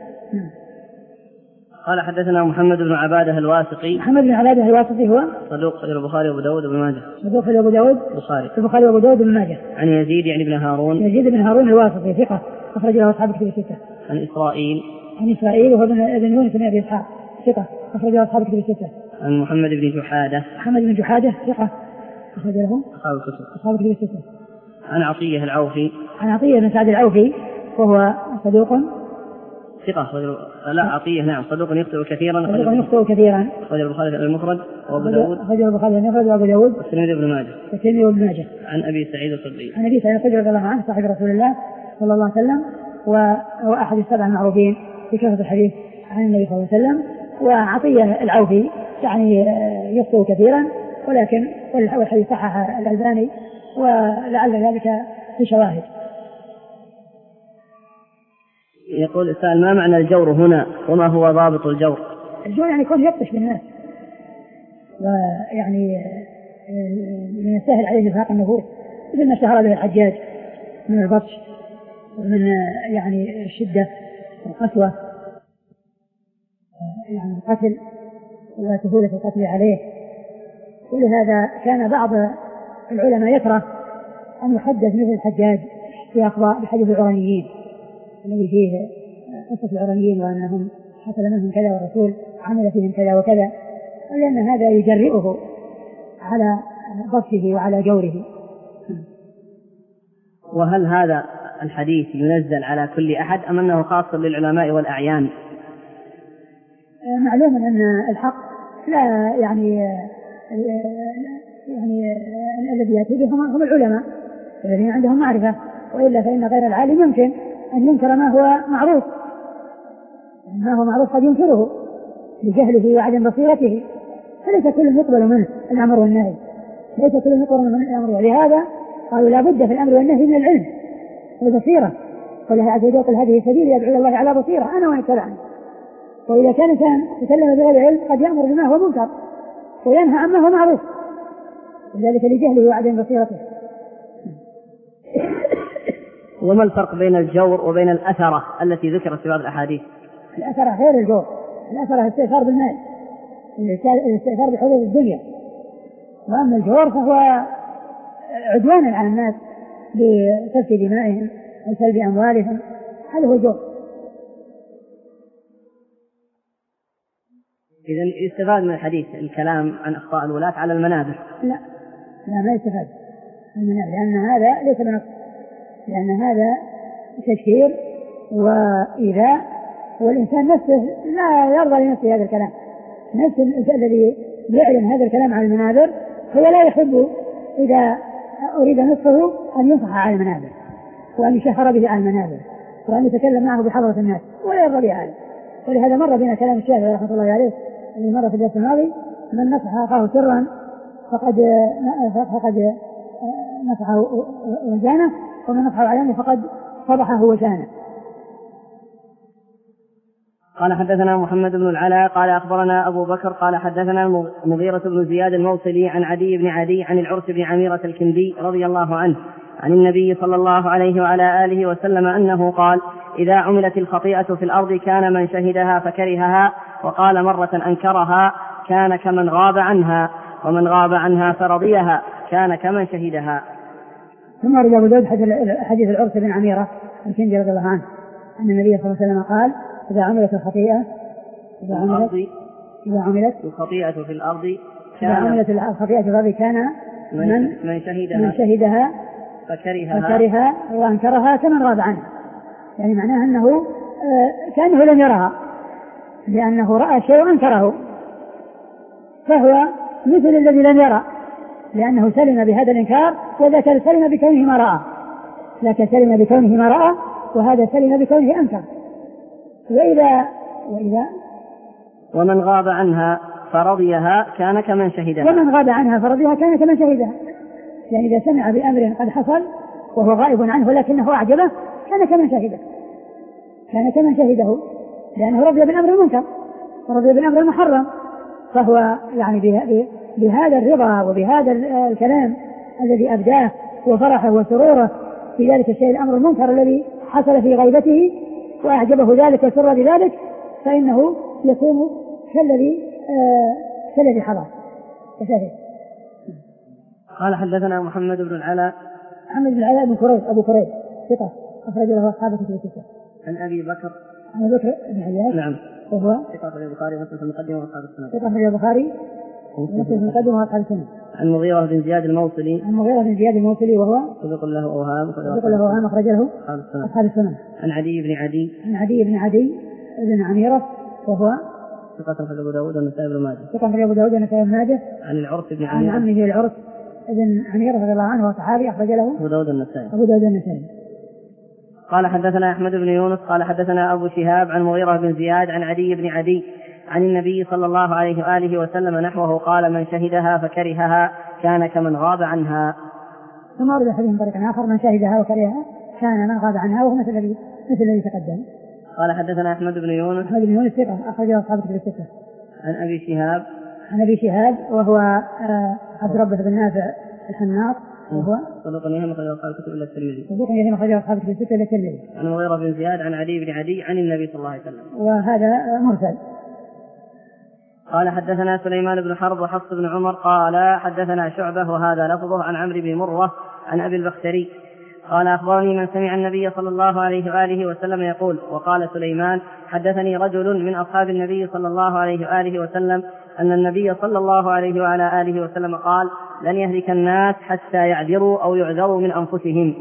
قال حدثنا محمد بن عبادة الواسطي. محمد بن عبادة الواسطي هو صدوق خرج البخاري وابو داود وابن ماجه. صدوق خرج ابو داود البخاري البخاري وابو داود وابن ماجه. عن يزيد يعني بن هارون. يزيد بن هارون الواسطي ثقة أخرج له أصحاب كتب الستة. عن إسرائيل. عن إسرائيل وهو ابن يونس بن أبي إسحاق ثقة أخرج له أصحاب كتب الستة. عن محمد بن جحادة. محمد بن جحادة ثقة أخرج له أصحاب الكتب. أصحاب كتب الستة. عن عطية العوفي. عن عطية بن سعد العوفي وهو صدوق ثقة. لا عطية نعم صدوق يخطئ كثيرا. صدوق يخطئ كثيرا. أخرج البخاري المفرد وأبو داود. أخرج البخاري المفرد وأبو داود. والترمذي وابن ماجه. والترمذي وابن ماجه. عن أبي سعيد الخدري. عن أبي سعيد الخدري رضي الله عنه صاحب رسول الله صلى الله عليه وسلم، وهو أحد السبع المعروفين في كثرة الحديث عن النبي صلى الله عليه وسلم. وعطية العوفي يعني يخطئ كثيرا، ولكن والحديث صحح الألباني، ولعل ذلك في شواهد. يقول السائل: ما معنى الجور هنا وما هو ضابط الجور؟ الجور يعني يكون يبطش بالناس، ويعني من السهل عليه إزهاق النفوس، مثل ما اشتهر به الحجاج من البطش ومن يعني الشدة والقسوة، يعني القتل وسهولة القتل عليه. ولهذا كان بعض العلماء يكره أن يحدث مثل الحجاج في أخبار بحديث العرانيين الذي فيه قصة العرانيين وأنهم حصل منهم كذا والرسول عمل فيهم كذا وكذا، لأن هذا يجرئه على بطشه وعلى جوره. وهل هذا الحديث ينزل على كل أحد أم أنه خاص للعلماء والأعيان؟ معلوم أن الحق لا يعني يعني الذي يأتي بهم هم العلماء الذين عندهم معرفة، وإلا فإن غير العالم يمكن أن ينكر ما هو معروف، ما هو معروف قد ينكره لجهله وعدم بصيرته، فليس كل يقبل منه الأمر والنهي، ليس كل يقبل منه الأمر، ولهذا قالوا لا بد في الأمر والنهي من العلم والبصيرة، والله عز وجل هذه سبيل يدعو الله على بصيرة أنا ومن اتبعني. وإذا كان إنسان يتكلم بغير علم قد يأمر بما هو منكر وينهى عما هو معروف، وذلك لجهله وعدم بصيرته. وما الفرق بين الجور وبين الأثرة التي ذكرت في بعض الأحاديث؟ الأثرة غير الجور، الأثرة الاستئثار بالمال، الاستئثار بحدود الدنيا، وأما الجور فهو عدوانا على الناس بسفك دمائهم وسلب أموالهم، هذا هو الجور. إذن يستفاد من الحديث الكلام عن أخطاء الولاة على المنابر؟ لا لا ما يستفاد المنابر، لأن هذا ليس بنص، لأن هذا تشهير وإيذاء، والإنسان نفسه لا يرضى لنفسه هذا الكلام، نفس الذي يعلن هذا الكلام على المنابر هو لا يحب إذا أريد نصفه أن ينصح على المنابر وأن يشهر به على المنابر وأن يتكلم معه بحضرة الناس، ولا يرضى بهذا. ولهذا مر بنا كلام الشافعي رحمه الله عليه اللي مر في الدرس الماضي: من نصح أخاه سرا فقد فقد نصحه وجانه، ومن نصحه علانية فقد فضحه وشانه. قال حدثنا محمد بن العلاء قال أخبرنا أبو بكر قال حدثنا مغيرة بن زياد الموصلي عن عدي بن عدي عن العرس بن عميرة الكندي رضي الله عنه عن النبي صلى الله عليه وعلى آله وسلم أنه قال: إذا عملت الخطيئة في الأرض كان من شهدها فكرهها، وقال مرة أنكرها كان كمن غاب عنها، ومن غاب عنها فرضيها كان كمن شهدها. ثم رجع أبو داود حديث العرس بن عميرة الكندي رضي الله عنه أن النبي صلى الله عليه وسلم قال إذا عملت الخطيئة إذا عملت إذا عملت الخطيئة في الأرض إذا عملت الخطيئة في الأرض كان من من شهدها, من شهدها فكرهها, فكرهها وأنكرها كمن غاب عنها. يعني معناه أنه كأنه لم يرها لأنه رأى شيء وأنكره، فهو مثل الذي لم يرى لأنه سلم بهذا الإنكار، وذاك سلم بكونه ما رأى، لكن سلم بكونه ما رأى وهذا سلم بكونه أنكر. وإذا وإذا ومن غاب عنها فرضيها كان كمن شهدها ومن غاب عنها فرضيها كان كمن شهدها. يعني إذا سمع بأمر قد حصل وهو غائب عنه ولكنه أعجبه كان كمن شهده كان كمن شهده لأنه رضي بالأمر المنكر ورضي بالأمر المحرم، فهو يعني بهذا الرضا وبهذا الكلام الذي أبداه وفرحه وسروره في ذلك الشيء الأمر المنكر الذي حصل في غيبته وأعجبه ذلك وسر بذلك، فإنه يكون كالذي آه كالذي حضر. قال حدثنا محمد بن العلاء محمد بن العلاء بن كريب أبو كريب ثقة أخرج له أصحابه في الستة. عن أبي بكر عن أبي بكر بن عياش نعم وهو ثقة في البخاري ومسلم في المقدمة وأصحاب السنة ثقة في البخاري ومسلم في المقدمة وأصحاب السنة. عن مغيرة بن زياد الموصلي عن مغيرة بن زياد الموصلي وهو صدق له أوهام صدق له أوهام أخرج له أصحاب السنة. عن عدي بن عدي عن عدي بن عدي بن عميرة وهو ثقة في أبو داود والنسائي بن ماجه ثقة في أبو داود والنسائي بن ماجه. عن العرس بن عن عمه العرس بن عميرة رضي الله عنه وصحابي أخرج له أبو داود والنسائي أبو داود والنسائي. قال حدثنا أحمد بن يونس قال حدثنا أبو شهاب عن مغيرة بن زياد عن عدي بن عدي عن النبي صلى الله عليه وآله وسلم نحوه قال من شهدها فكرهها كان كمن غاب عنها. ثم ورد حديث من طريق آخر من شهدها وكرهها كان من غاب عنها وهو مثل الذي مثل الذي تقدم. قال حدثنا أحمد بن يونس أحمد بن يونس ثقة أخرجه أصحابه في الستة. عن أبي شهاب عن أبي شهاب وهو عبد ربه بن نافع الحناط وهو صدوق يهم أخرجه أصحاب الكتب إلا الترمذي صدوق يهم أخرجه أصحاب الكتب الستة إلا الترمذي. عن مغيرة بن زياد عن عدي بن عدي عن النبي صلى الله عليه وسلم وهذا مرسل. قال حدثنا سليمان بن حرب وحفص بن عمر قال حدثنا شعبة وهذا لفظه عن عمرو بن مرة عن أبي البختري قال أخبرني من سمع النبي صلى الله عليه وآله وسلم يقول. وقال سليمان حدثني رجل من أصحاب النبي صلى الله عليه وآله وسلم أن النبي صلى الله عليه وعلى آله وسلم قال لن يهلك الناس حتى يعذروا أو يعذروا من أنفسهم.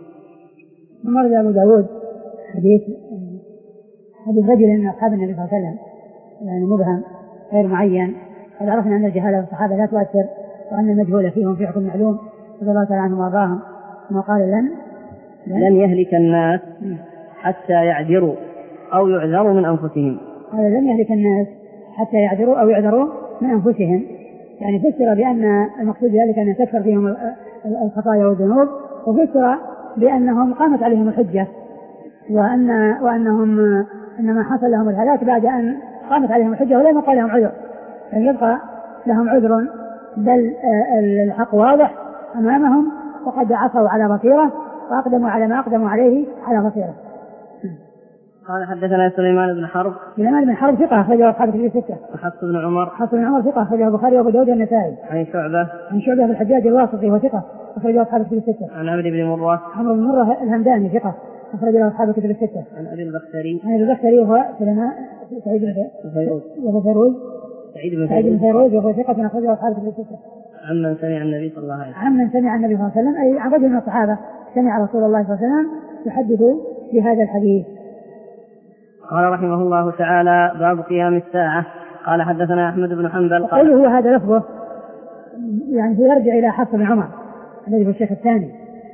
مرد أبو داود حديث حديث رجل من أصحاب النبي صلى الله عليه وسلم يعني مبهم غير معين. قد عرفنا أن الجهالة والصحابة لا تؤثر وأن المجهول فيهم في حكم معلوم رضي الله تعالى عنهم وأرضاهم. وقال لن لن يهلك الناس حتى يعذروا أو يعذروا من أنفسهم. قال لن يهلك الناس حتى يعذروا أو يعذروا من أنفسهم، يعني فسر بأن المقصود ذلك أن تكثر فيهم الخطايا والذنوب، وفسر بأنهم قامت عليهم الحجة وأن وأنهم إنما حصل لهم الهلاك بعد أن قامت عليهم الحجة ولم يبقى لهم عذر، لم يبقى لهم عذر بل الحق واضح أمامهم وقد عصوا على بصيرة وأقدموا على ما أقدموا عليه على بصيرة. قال حدثنا سليمان بن حرب سليمان بن حرب ثقة أخرجه أصحاب الكتب الستة. وحفص بن عمر حفص بن عمر ثقة أخرجه البخاري وأبو داود والنسائي. عن شعبة عن شعبة بن الحجاج الواسطي وثقة أخرجه أصحاب الكتب الستة. عن عمرو بن مرة عمرو بن مرة الهمداني ثقة أخرجه أصحاب الكتب الستة. عن أبي البختري عن أبي البختري وهو سليمان سعيد بن فيروز وهو فيروز سعيد بن سعيد بن فيروز وهو ثقة أخرجه أصحاب الكتب الستة. عمن سمع النبي صلى الله عليه وسلم عمن سمع النبي صلى الله عليه وسلم أي عن رجل من الصحابة سمع رسول الله صلى الله عليه وسلم يحدث بهذا الحديث. قال رحمه الله تعالى باب قيام الساعة. قال حدثنا أحمد بن حنبل قال هو هذا لفظه يعني يرجع إلى حفص بن عمر الذي هو الشيخ الثاني،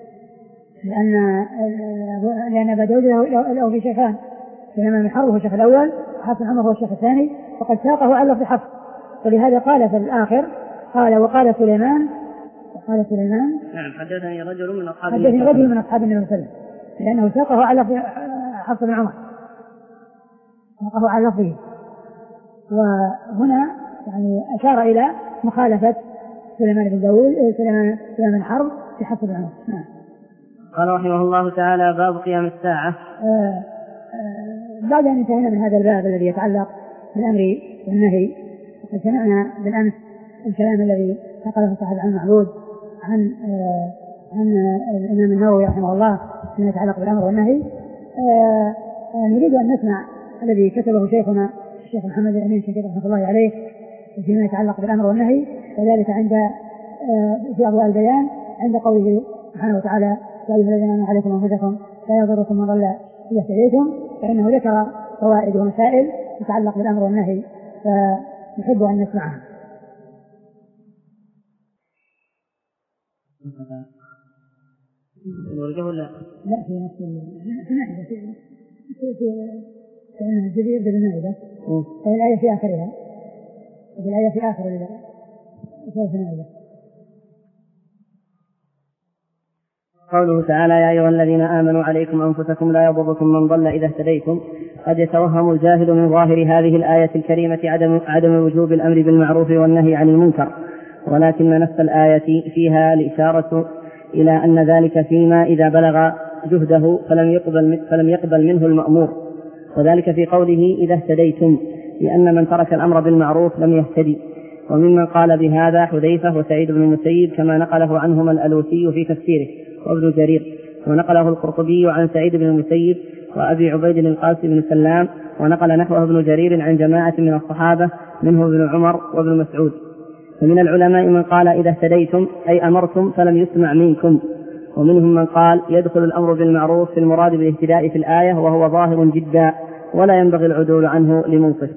لأن لأن أبا داود له في شيخان، سليمان بن حرب هو الشيخ الأول وحفص بن عمر هو الشيخ الثاني، وقد ساقه على لفظ حفص، ولهذا قال في الآخر قال وقال سليمان وقال سليمان نعم حدثني رجل من أصحاب حدثني رجل من أصحاب النبي صلى الله عليه وسلم، لأنه ساقه على لفظ حفص بن عمر ساقه على لفظه، وهنا يعني أشار إلى مخالفة سليمان بن داود سليمان بن حرب في حفص بن عمر. نعم. قال رحمه الله تعالى باب قيام الساعة. آه آه بعد أن انتهينا من هذا الباب الذي يتعلق بالأمر والنهي، وقد سمعنا بالأمس الكلام الذي نقله صاحب عن المعبود عن آه عن الإمام النووي رحمه الله فيما يتعلق بالأمر والنهي. آه آه نريد أن نسمع الذي كتبه شيخنا الشيخ محمد الأمين شنقيط رحمه الله عليه فيما يتعلق بالأمر والنهي، وذلك عند آه في أضواء البيان عند قوله سبحانه وتعالى: يا أيها الذين آمنوا عليكم أنفسكم لا يضركم من ضل إذا اهتديتم، فإنه ذكر فوائد ومسائل تتعلق بالأمر والنهي فنحب أن نسمعها. ولا لا في نفس المائدة في في كأنه الجزء يبدأ بالمائدة الآية في آخرها الآية في آخر سورة المائدة. قوله تعالى: يا أيها الذين آمنوا عليكم أنفسكم لا يضركم من ضل إذا اهتديتم. قد يتوهم الجاهل من ظاهر هذه الآية الكريمة عدم, عدم وجوب الأمر بالمعروف والنهي عن المنكر، ولكن نفس الآية فيها الإشارة إلى أن ذلك فيما إذا بلغ جهده فلم يقبل, فلم يقبل منه المأمور، وذلك في قوله إذا اهتديتم، لأن من ترك الأمر بالمعروف لم يهتدي. وممن قال بهذا حذيفة وسعيد بن المسيب كما نقله عنهما الألوسي في تفسيره وابن جرير، ونقله القرطبي عن سعيد بن المسيب وأبي عبيد القاسم بن سلام، ونقل نحوه ابن جرير عن جماعة من الصحابة منه ابن عمر وابن مسعود. فمن العلماء من قال إذا اهتديتم أي أمرتم فلم يسمع منكم، ومنهم من قال يدخل الأمر بالمعروف في المراد بالاهتداء في الآية وهو ظاهر جدا ولا ينبغي العدول عنه لمنصف.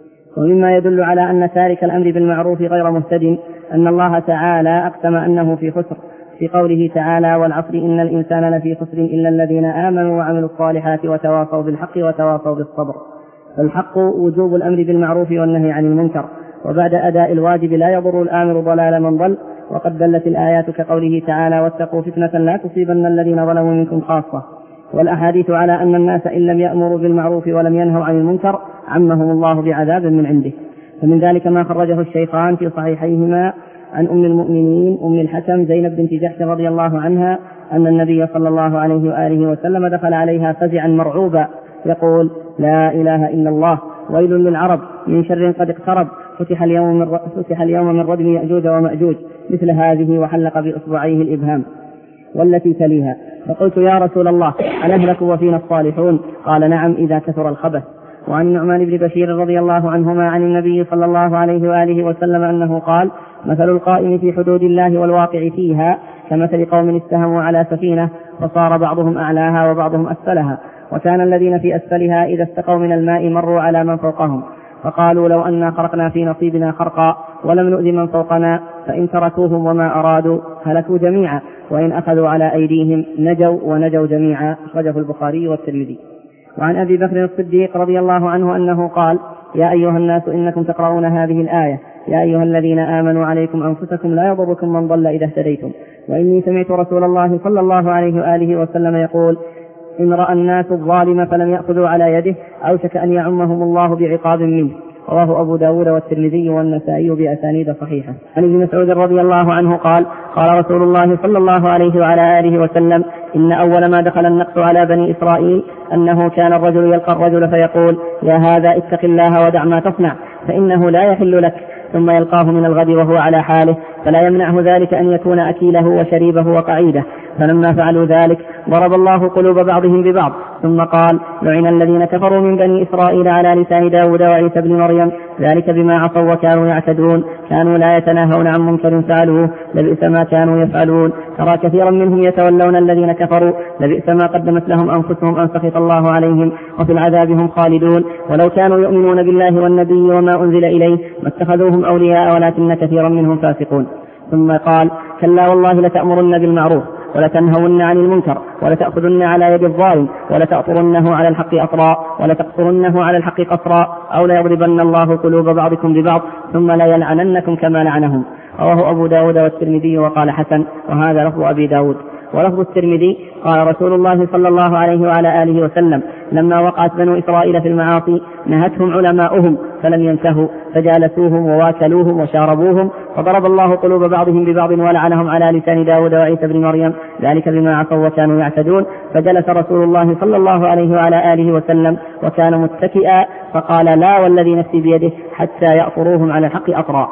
ومما يدل على أن تارك الأمر بالمعروف غير مهتد أن الله تعالى أقسم أنه في خسر في قوله تعالى: والعصر إن الإنسان لفي خسر إلا الذين آمنوا وعملوا الصالحات وتواصوا بالحق وتواصوا بالصبر. فالحق وجوب الأمر بالمعروف والنهي عن المنكر، وبعد أداء الواجب لا يضر الآمر ضلال من ضل. وقد دلت الآيات كقوله تعالى: واتقوا فتنة لا تصيبن الذين ظلموا منكم خاصة، والأحاديث على أن الناس إن لم يأمروا بالمعروف ولم ينهوا عن المنكر عمهم الله بعذاب من عنده. فمن ذلك ما خرجه الشيخان في صحيحيهما عن أم المؤمنين أم الحكم زينب بنت جحش رضي الله عنها أن النبي صلى الله عليه وآله وسلم دخل عليها فزعا مرعوبا يقول: لا إله إلا الله، ويل للعرب من شر قد اقترب، فتح اليوم من, فتح اليوم من ردم يأجوج ومأجوج، مثل هذه، وحلق بإصبعيه الإبهام والتي تليها. فقلت: يا رسول الله أنهلك وفينا الصالحون؟ قال: نعم إذا كثر الخبث. وعن النعمان بن بشير رضي الله عنهما عن النبي صلى الله عليه وآله وسلم أنه قال: مثل القائم في حدود الله والواقع فيها كمثل قوم استهموا على سفينة فصار بعضهم أعلاها وبعضهم أسفلها، وكان الذين في أسفلها إذا استقوا من الماء مروا على من فوقهم فقالوا: لو أننا خرقنا في نصيبنا خرقا ولم نؤذ من فوقنا، فإن تركوهم وما أرادوا هلكوا جميعا، وإن أخذوا على أيديهم نجوا ونجوا جميعا. أخرجه البخاري والترمذي. وعن أبي بكر الصديق رضي الله عنه أنه قال: يا أيها الناس إنكم تقرؤون هذه الآية: يا أيها الذين آمنوا عليكم أنفسكم لا يضركم من ضل إذا اهتديتم. وإني سمعت رسول الله صلى الله عليه وآله وسلم يقول: إن رأى الناس الظالم فلم يأخذوا على يده أوشك أن يعمهم الله بعقاب منه. رواه أبو داود والترمذي والنسائي بأسانيد صحيحة. عن ابن مسعود رضي الله عنه قال: قال رسول الله صلى الله عليه وعلى آله وسلم: إن أول ما دخل النقص على بني إسرائيل أنه كان الرجل يلقى الرجل فيقول: يا هذا اتق الله ودع ما تصنع فإنه لا يحل لك، ثم يلقاه من الغد وهو على حاله، فلا يمنعه ذلك أن يكون أكيله وشريبه وقعيده. فلما فعلوا ذلك ضرب الله قلوب بعضهم ببعض، ثم قال: لعن الذين كفروا من بني إسرائيل على لسان داود وعيسى بن مريم، ذلك بما عصوا وكانوا يعتدون، كانوا لا يتناهون عن منكر فعلوه، لبئس ما كانوا يفعلون. ترى كثيرا منهم يتولون الذين كفروا، لبئس ما قدمت لهم أنفسهم أن سخط الله عليهم وفي العذاب هم خالدون. ولو كانوا يؤمنون بالله والنبي وما أنزل إليه ما اتخذوهم أولياء ولكن كثيرا منهم فاسقون. ثم قال: كلا والله لتأمرن بالمعروف ولتنهون عن المنكر ولتأخذن على يد الظالم ولتأطرنه على الحق أطراء ولتقصرنه على الحق قصراء، أو ليضربن الله قلوب بعضكم ببعض ثم لا يلعننكم كما لعنهم. رواه أبو داود والترمذي وقال حسن، وهذا لفظ أبي داود. ولفظ الترمذي: قال رسول الله صلى الله عليه وعلى آله وسلم: لما وقعت بنو إسرائيل في المعاصي نهتهم علماؤهم فلم ينتهوا، فجالسوهم وواكلوهم وشاربوهم، فضرب الله قلوب بعضهم ببعض ولعنهم على لسان داود وعيسى بن مريم، ذلك بما عصوا وكانوا يعتدون. فجلس رسول الله صلى الله عليه وعلى آله وسلم وكان متكئا، فقال: لا والذي نفسي بيده حتى يأطروهم على الحق أطراء.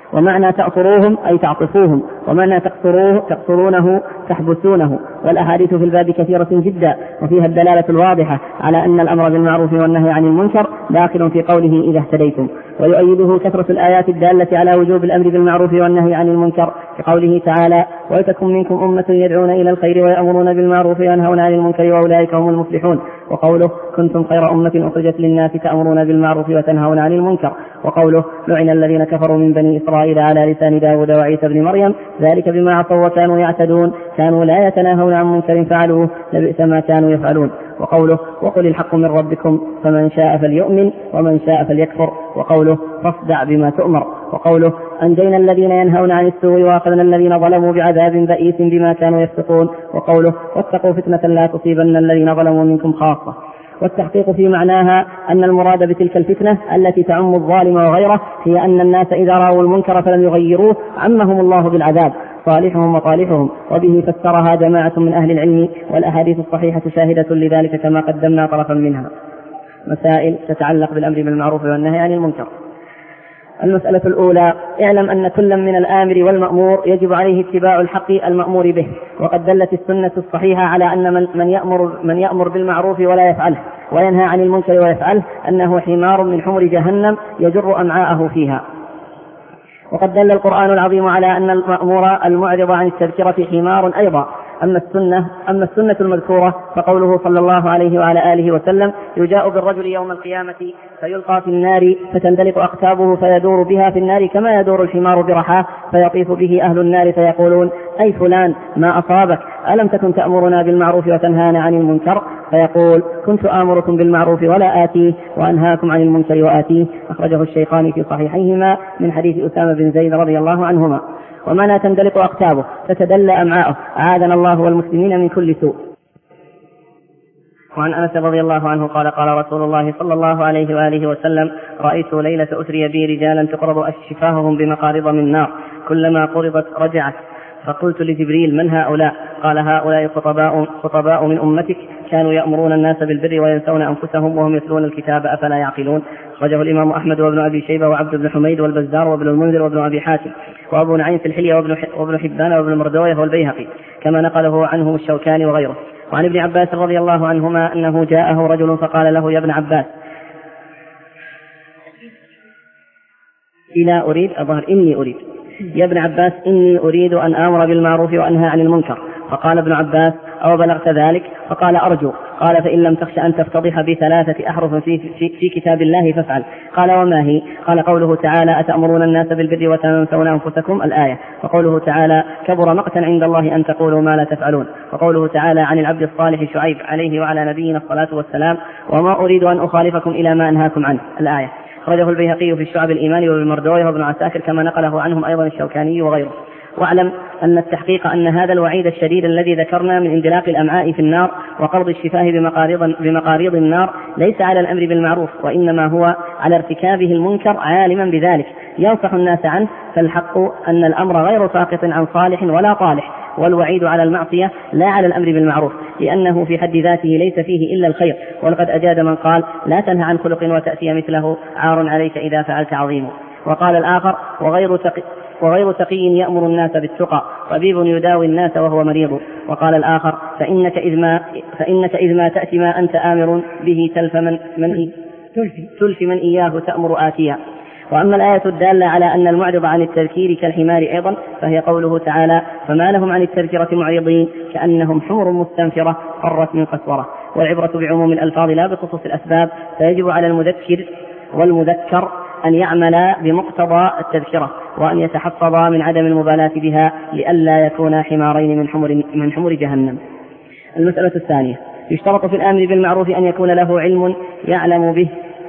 ومعنى تأطروهم أي تعطفوهم، ومعنى تقصروه تقصرونه تحبسونه. والأحاديث في الباب كثيرة جدا وفيها الدلالة الواضحة على أن الأمر بالمعروف والنهي عن المنكر داخل في قوله إذا اهتديتم، ويؤيده كثرة الآيات الدالة على وجوب الأمر بالمعروف والنهي عن المنكر كقوله تعالى ولتكن منكم أمة يدعون إلى الخير ويأمرون بالمعروف وينهون عن المنكر وأولئك هم المفلحون، وقوله كنتم خير أمة أخرجت للناس تأمرون بالمعروف وتنهون عن المنكر، وقوله لعن الذين كفروا من بني إسرائيل على لسان داود وعيسى بن مريم ذلك بما عصوا وكانوا يعتدون كانوا لا يتناهون عن منكر فعلوه لبئس ما كانوا يفعلون، وقوله وقل الحق من ربكم فمن شاء فليؤمن ومن شاء فليكفر، وقوله فاصدع بما تؤمر، وقوله أنجينا الذين ينهون عن السوء وأخذنا الذين ظلموا بعذاب بئيس بما كانوا يفسقون، وقوله واتقوا فتنة لا تصيبن الذين ظلموا منكم خاصة. والتحقيق في معناها أن المراد بتلك الفتنة التي تعم الظالم وغيره هي أن الناس إذا رأوا المنكر فلم يغيروه عمهم الله بالعذاب صالحهم وطالحهم، وبه فسرها جماعة من أهل العلم، والأحاديث الصحيحة شاهدة لذلك كما قدمنا طرفا منها. مسائل تتعلق بالأمر بالمعروف والنهي عن المنكر. المسألة الأولى اعلم أن كل من الآمر والمأمور يجب عليه اتباع الحق المأمور به، وقد دلت السنة الصحيحة على أن من, من, يأمر من يأمر بالمعروف ولا يفعله وينهى عن المنكر ويفعله أنه حمار من حمر جهنم يجر أمعاءه فيها. وقد دل القرآن العظيم على أن المأمور المعرض عن التذكرة حمار أيضا. أما السنة, أما السنة المذكورة فقوله صلى الله عليه وعلى آله وسلم يجاء بالرجل يوم القيامة فيلقى في النار فتندلق أقتابه فيدور بها في النار كما يدور الحمار برحاه فيطيف به أهل النار فيقولون أي فلان ما أصابك ألم تكن تأمرنا بالمعروف وتنهانا عن المنكر؟ فيقول كنت آمركم بالمعروف ولا آتيه وأنهاكم عن المنكر وآتيه. أخرجه الشيخان في صحيحيهما من حديث أسامة بن زيد رضي الله عنهما. ومعنى تندلق أقتابه تتدلى أمعاؤه أعاذنا الله والمسلمين من كل سوء. وعن أنس رضي الله عنه قال قال رسول الله صلى الله عليه وآله وسلم رأيت ليلة أسري بي رجالا تقرض أشفاههم بمقارض من نار كلما قرضت رجعت، فقلت لجبريل من هؤلاء؟ قال هؤلاء خطباء, خطباء من أمتك كانوا يأمرون الناس بالبر وينسون أنفسهم وهم يتلون الكتاب أفلا يعقلون. خرجه الإمام أحمد وابن أبي شيبة وعبد بن حميد والبزار وابن المنذر وابن أبي حاتم وأبو نعيم في الحلية وابن حبان وابن مردوية والبيهقي كما نقله عنه الشوكاني وغيره. وعن ابن عباس رضي الله عنهما أنه جاءه رجل فقال له يا ابن عباس إلا أريد أظهر إني أريد يا ابن عباس إني أريد أن آمر بالمعروف وأنهى عن المنكر. فقال ابن عباس أو بلغت ذلك؟ فقال أرجو. قال فإن لم تخش أن تفتضح بثلاثة أحرف في, في, في كتاب الله فافعل. قال وما هي؟ قال قوله تعالى أتأمرون الناس بالبر وتنسون أنفسكم الآية، وقوله تعالى كبر مقتا عند الله أن تقولوا ما لا تفعلون، وقوله تعالى عن العبد الصالح شعيب عليه وعلى نبينا الصلاة والسلام وما أريد أن أخالفكم إلى ما أنهاكم عنه الآية. خرجه البيهقي في الشعب الإيمان وابن مردويه وابن عساكر كما نقله عنهم أيضا الشوكاني وغيره. واعلم أن التحقيق أن هذا الوعيد الشديد الذي ذكرنا من اندلاق الأمعاء في النار وقرض الشفاه بمقاريض, بمقاريض النار ليس على الأمر بالمعروف، وإنما هو على ارتكابه المنكر عالما بذلك ينصح الناس عنه. فالحق أن الأمر غير ساقط عن صالح ولا طالح، والوعيد على المعصية لا على الأمر بالمعروف، لأنه في حد ذاته ليس فيه إلا الخير. ولقد أجاد من قال لا تنهى عن خلق وتأتي مثله عار عليك إذا فعلت عظيم. وقال الآخر وغير تقي وغير تقي يأمر الناس بالتقى طبيب يداوي الناس وهو مريض. وقال الآخر فإنك إذ ما, فإنك إذ ما تأتي ما أنت آمر به تلف من, من, تلف من إياه تأمر آتيا. وأما الآية الدالة على أن المعرض عن التذكير كالحمار أيضا فهي قوله تعالى فما لهم عن التذكرة معرضين كأنهم حمر مستنفرة فرت من قسورة. والعبرة بعموم الألفاظ لا بخصوص الأسباب، فيجب على المذكر والمذكر أن يعمل بمقتضى التذكرة وأن يتحفظ من عدم المبالاة بها لئلا يكون حمارين من حمر, من حمر جهنم. المسألة الثانية يشترط في الآمر بالمعروف أن يكون له علم يعلم به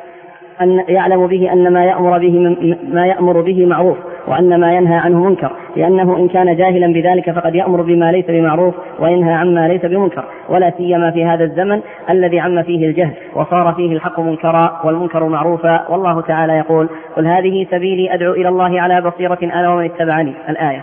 أن يعلم به أن ما يأمر به ما يأمر به معروف وأن ما ينهى عنه منكر، لأنه إن كان جاهلا بذلك فقد يأمر بما ليس بمعروف وينهى عما ليس بمنكر، ولا سيما في هذا الزمن الذي عم فيه الجهل وصار فيه الحق منكرا والمنكر معروفا. والله تعالى يقول قل هذه سبيلي أدعو إلى الله على بصيرة أنا ومن اتبعني الآية.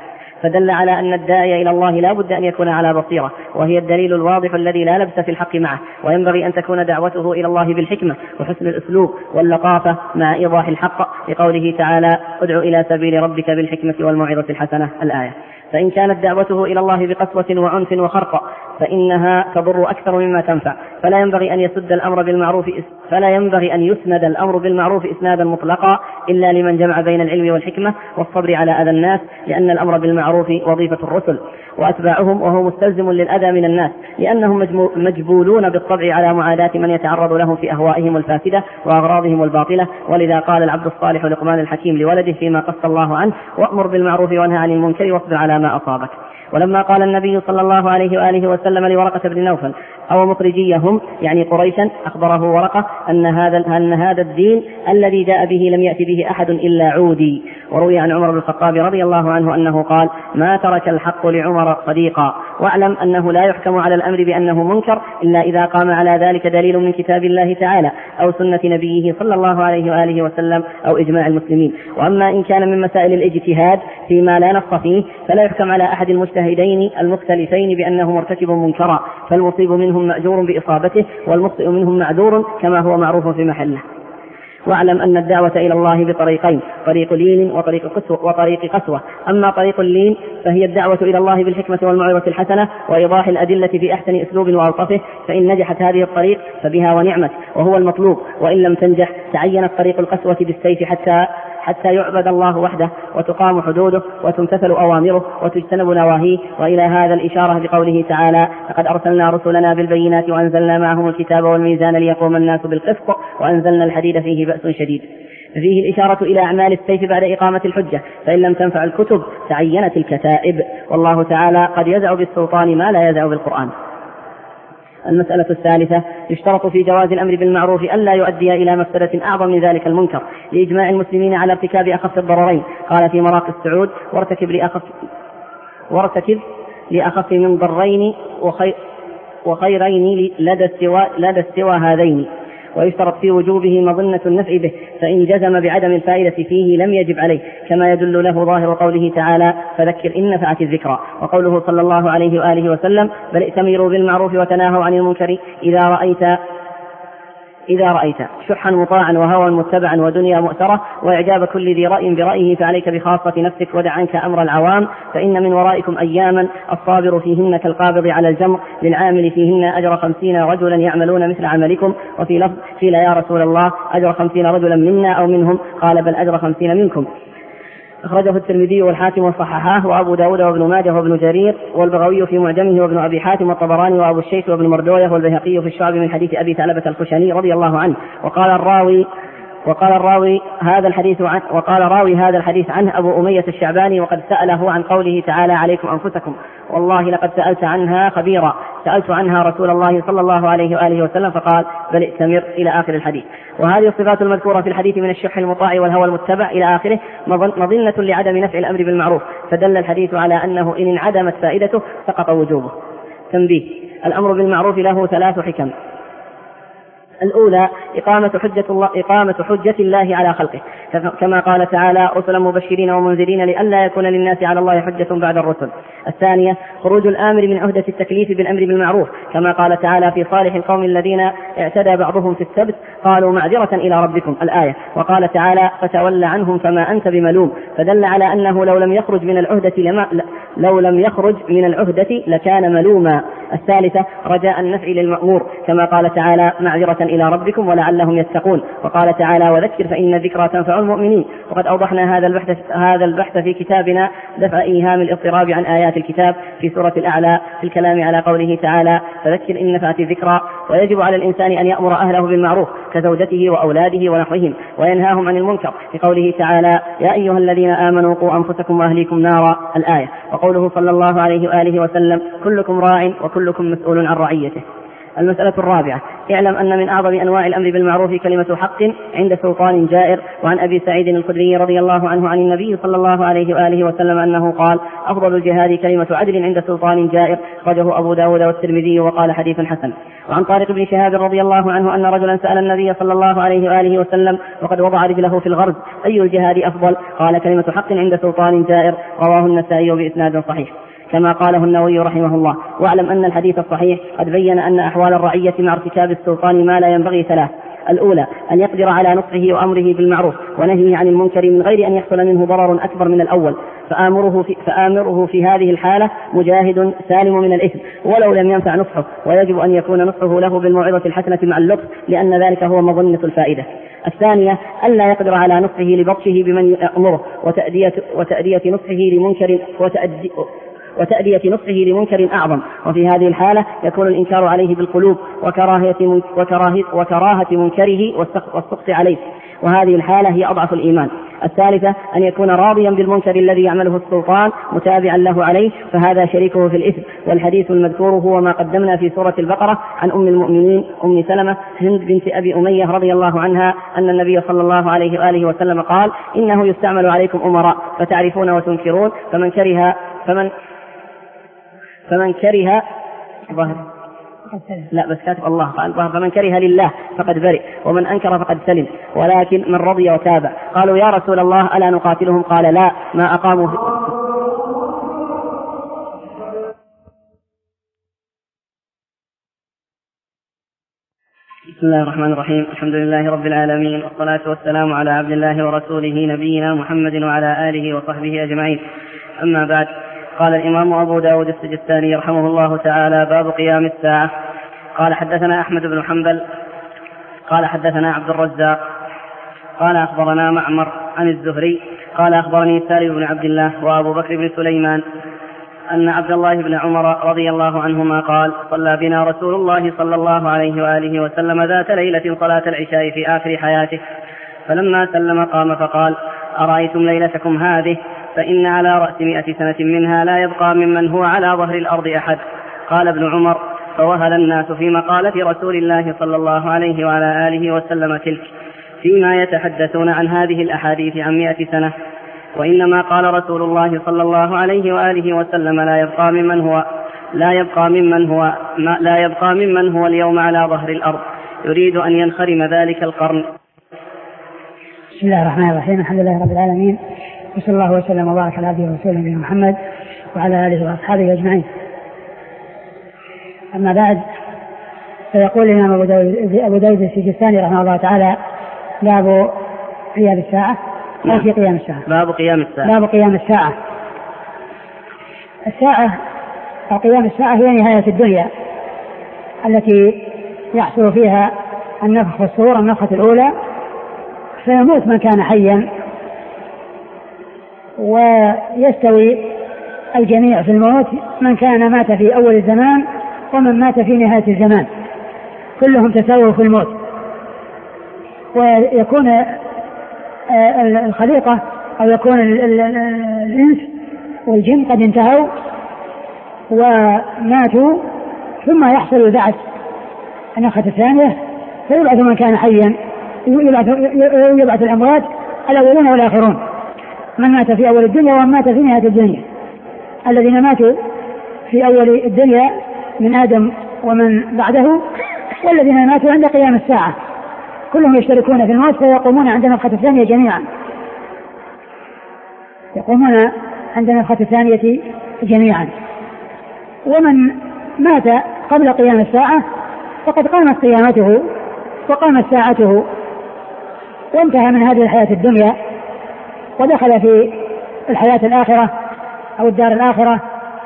فدل على أن الداعي إلى الله لا بد أن يكون على بصيرة، وهي الدليل الواضح الذي لا لبس في الحق معه. وينبغي أن تكون دعوته إلى الله بالحكمة وحسن الأسلوب واللطافة مع إيضاح الحق، لقوله تعالى: ادع إلى سبيل ربك بالحكمة والموعظة الحسنة، الآية. فإن كانت دعوته إلى الله بقسوة وعنف وخرق فإنها تضر أكثر مما تنفع، فلا ينبغي أن يسد الأمر بالمعروف فلا ينبغي أن يسند الأمر بالمعروف إسنادا مطلقا إلا لمن جمع بين العلم والحكمة والصبر على أذى الناس، لأن الأمر بالمعروف وظيفة الرسل وأتباعهم، وهو مستلزم للأذى من الناس، لأنهم مجبولون بالطبع على معاداة من يتعرض لهم في أهوائهم الفاسدة وأغراضهم الباطلة. ولذا قال العبد الصالح لقمان الحكيم لولده فيما قص الله عنه: وأمر بالمعروف وانهى عن المنكر واصبر على ما أصابك. ولما قال النبي صلى الله عليه وآله وسلم لورقة بن نوفل أو مخرجيهم يعني قريشا، أخبره ورقة أن هذا, أن هذا الدين الذي جاء به لم يأتي به أحد إلا عودي. وروي عن عمر بن الخطاب رضي الله عنه أنه قال: ما ترك الحق لعمر صديقا. واعلم أنه لا يحكم على الأمر بأنه منكر إلا إذا قام على ذلك دليل من كتاب الله تعالى أو سنة نبيه صلى الله عليه وآله وسلم أو إجماع المسلمين. وأما إن كان من مسائل الاجتهاد فيما لا نص فيه فلا يحكم على أحد المجتهدين المختلفين بأنه مرتكب منكرا، فالمصيب منهم مأجور بإصابته والمخطئ منهم معذور كما هو معروف في محله. واعلم أن الدعوة إلى الله بطريقين: طريق لين وطريق قسوة, وطريق قسوة. أما طريق اللين فهي الدعوة إلى الله بالحكمة والموعظة الحسنة وإيضاح الأدلة في أحسن أسلوب وألطفه، فإن نجحت هذه الطريق فبها ونعمت وهو المطلوب، وإن لم تنجح تعينت طريق القسوة بالسيف حتى حتى يعبد الله وحده وتقام حدوده وتمتثل أوامره وتجتنب نواهيه. وإلى هذا الإشارة بقوله تعالى: لقد أرسلنا رسلنا بالبينات وأنزلنا معهم الكتاب والميزان ليقوم الناس بالقسط وأنزلنا الحديد فيه بأس شديد. ففيه الإشارة إلى أعمال السيف بعد إقامة الحجة، فإن لم تنفع الكتب تعينت الكتائب، والله تعالى قد يزع بالسلطان ما لا يزع بالقرآن. المسألة الثالثة: يشترط في جواز الأمر بالمعروف ألا يؤدي إلى مفسدة أعظم من ذلك المنكر، لإجماع المسلمين على ارتكاب أخف الضررين. قال في مراقي السعود: وارتكب لأخف, وارتكب لأخف من ضرين وخير وخيرين لدى استوى, لدى استوى هذين. ويشترط في وجوبه مظنة النفع به، فإن جزم بعدم الفائدة فيه لم يجب عليه، كما يدل له ظاهر قوله تعالى: فذكر إن نفعت الذكرى، وقوله صلى الله عليه وآله وسلم: بل ائتمروا بالمعروف وتناهوا عن المنكر إذا رأيت إذا رأيت شحا مطاعا وهوى متبعا ودنيا مؤثرة وإعجاب كل ذي رأي برأيه فعليك بخاصة نفسك ودع عنك أمر العوام، فإن من ورائكم أياما الصابر فيهن كالقابض على الجمر، للعامل فيهن أجر خمسين رجلا يعملون مثل عملكم. وفي لفظ: قيل يا رسول الله أجر خمسين رجلا منا أو منهم؟ قال: بل أجر خمسين منكم. أخرجه الترمذي والحاكم وصححاه وأبو داود وابن ماجه وابن جرير والبغوي في معجمه وابن أبي حاتم والطبراني وأبو الشيخ وابن مردويه والبيهقي في الشعب من حديث أبي ثعلبة الخشني رضي الله عنه. وقال الراوي وقال الراوي هذا الحديث عن وقال راوي هذا الحديث عنه أبو أمية الشعباني، وقد سأله عن قوله تعالى: عليكم أنفسكم، والله لقد سألت عنها خبيرا، سألت عنها رسول الله صلى الله عليه وآله وسلم فقال: بل ائتمر، إلى آخر الحديث. وهذه الصفات المذكورة في الحديث من الشح المطاع والهوى المتبع إلى آخره مظنة لعدم نفع الأمر بالمعروف، فدل الحديث على أنه إن انعدمت فائدته سقط وجوبه. تنبيه: الأمر بالمعروف له ثلاث حكم: الأولى إقامة حجة الله, إقامة حجة الله على خلقه، كما قال تعالى: رسلا مبشرين ومنذرين لئلا يكون للناس على الله حجة بعد الرسل. الثانية خروج الآمر من عهدة التكليف بالأمر بالمعروف، كما قال تعالى في صالح القوم الذين اعتدى بعضهم في السبت قالوا معذرة إلى ربكم، الآية. وقال تعالى: فتول عنهم فما أنت بملوم، فدل على أنه لو لم يخرج من العهدة لما لو لم يخرج من العهدة لكان ملوما. الثالثة رجاء النفع للمأمور، كما قال تعالى: معذرة إلى ربكم ولعلهم يتقون. وقال تعالى: وذكر فإن الذكرى تنفع المؤمنين. وقد أوضحنا هذا البحث هذا البحث في كتابنا دفع إيهام الاضطراب عن آيات الكتاب في سورة الأعلى في الكلام على قوله تعالى: فذكر إن نفعت الذكرى. ويجب على الإنسان أن يأمر أهله بالمعروف كزوجته وأولاده ونحوهم، وينهاهم عن المنكر في قوله تعالى: يا أيها الذين آمنوا قوا أنفسكم وأهليكم نارا، الآية. وقوله صلى الله عليه وآله وسلم: كلكم راع وكلكم مسؤول عن رعيته. المسألة الرابعة: اعلم أن من أعظم أنواع الأمر بالمعروف كلمة حق عند سلطان جائر. وعن أبي سعيد الخدري رضي الله عنه عن النبي صلى الله عليه وآله وسلم أنه قال: أفضل الجهاد كلمة عدل عند سلطان جائر. أخرجه أبو داود والترمذي وقال حديث حسن. وعن طارق بن شهاب رضي الله عنه أن رجلا سأل النبي صلى الله عليه وآله وسلم وقد وضع رجله في الغرز: أي الجهاد أفضل؟ قال: كلمة حق عند سلطان جائر. رواه النسائي بإسناد صحيح. كما قاله النووي رحمه الله. واعلم أن الحديث الصحيح قد بين أن أحوال الرعية مع ارتكاب السلطان ما لا ينبغي ثلاث: الأولى أن يقدر على نصحه وأمره بالمعروف ونهيه عن المنكر من غير أن يحصل منه ضرر أكبر من الأول، فآمره في, فآمره في هذه الحالة مجاهد سالم من الإثم ولو لم ينفع نصحه، ويجب أن يكون نصحه له بالموعظة الحسنة مع اللطف، لأن ذلك هو مظنة الفائدة. الثانية ألا يقدر على نصحه لبطشه بمن يأمره وتأدية, وتأدية نصحه لمنكر وتأدي وتأدية نصحه لمنكر أعظم، وفي هذه الحالة يكون الإنكار عليه بالقلوب وكراهية, من وكراهية, وكراهة منكره والسخط عليه، وهذه الحالة هي أضعف الإيمان. الثالثة أن يكون راضيا بالمنكر الذي يعمله السلطان متابعا له عليه، فهذا شريكه في الإثم. والحديث المذكور هو ما قدمنا في سورة البقرة عن أم المؤمنين أم سلمة هند بنت أبي أمية رضي الله عنها أن النبي صلى الله عليه وآله وسلم قال: إنه يستعمل عليكم أمراء فتعرفون وتنكرون، فمن كره فمن فمن كره ظهر لا بس كاتب الله قال فمن كره لله فقد برئ، ومن أنكر فقد سلم، ولكن من رضي وتابع. قالوا: يا رسول الله ألا نقاتلهم؟ قال: لا، ما أقاموا في... بسم الله الرحمن الرحيم. الحمد لله رب العالمين، والصلاة والسلام على عبد الله ورسوله نبينا محمد وعلى آله وصحبه أجمعين. أما بعد، قال الإمام أبو داود السجستاني رحمه الله تعالى: باب قيام الساعة. قال: حدثنا أحمد بن حنبل قال حدثنا عبد الرزاق قال أخبرنا معمر عن الزهري قال أخبرني سالم بن عبد الله وأبو بكر بن سليمان أن عبد الله بن عمر رضي الله عنهما قال: صلى بنا رسول الله صلى الله عليه وآله وسلم ذات ليلة صلاة العشاء في آخر حياته، فلما سلم قام فقال: أرأيتم ليلتكم هذه؟ فإن على رأس مئة سنة منها لا يبقى ممن هو على ظهر الأرض أحد. قال ابن عمر: فوهل الناس في مقالة رسول الله صلى الله عليه وعلى آله وسلم تلك، فيما يتحدثون عن هذه الأحاديث عن مئة سنة، وإنما قال رسول الله صلى الله عليه وآله وسلم: لا يبقى ممن هو لا يبقى ممن هو لا يبقى ممن هو اليوم على ظهر الأرض، يريد أن ينخرم ذلك القرن. بسم الله الرحمن الرحيم. الحمد لله رب العالمين، وصلى الله وسلم وبارك على عبده ورسوله نبينا محمد وعلى آله وأصحابه أجمعين. أما بعد، فيقول الإمام أبو داود السجستاني رحمه الله تعالى: باب قيام الساعة أو في قيام الساعة. باب قيام الساعة. باب قيام الساعة. الساعة أو قيام الساعة هي نهاية الدنيا التي يحصل فيها النفخ في الصور، النفخة الأولى، فيموت من كان حيا، ويستوي الجميع في الموت، من كان مات في أول الزمان ومن مات في نهاية الزمان، كلهم تساووا في الموت. ويكون الخليقة أو يكون الإنس والجن قد انتهوا وماتوا، ثم يحصل البعث النفخة الثانية، فيبعث من كان حيا، يبعث, يبعث الأموات الأولون والآخرون، من مات في أول الدنيا ومن مات في نهاية الدنيا. الذين ماتوا في أول الدنيا من آدم ومن بعده، والذين ماتوا عند قيام الساعة، كلهم يشتركون في الموت، فيقومون عند النفخة الثانية جميعا، يقومون عند النفخة الثانية جميعا. ومن مات قبل قيام الساعة فقد قامت قيامته وقامت ساعته، وانتهى من هذه الحياة الدنيا ودخل في الحياة الآخرة أو الدار الآخرة.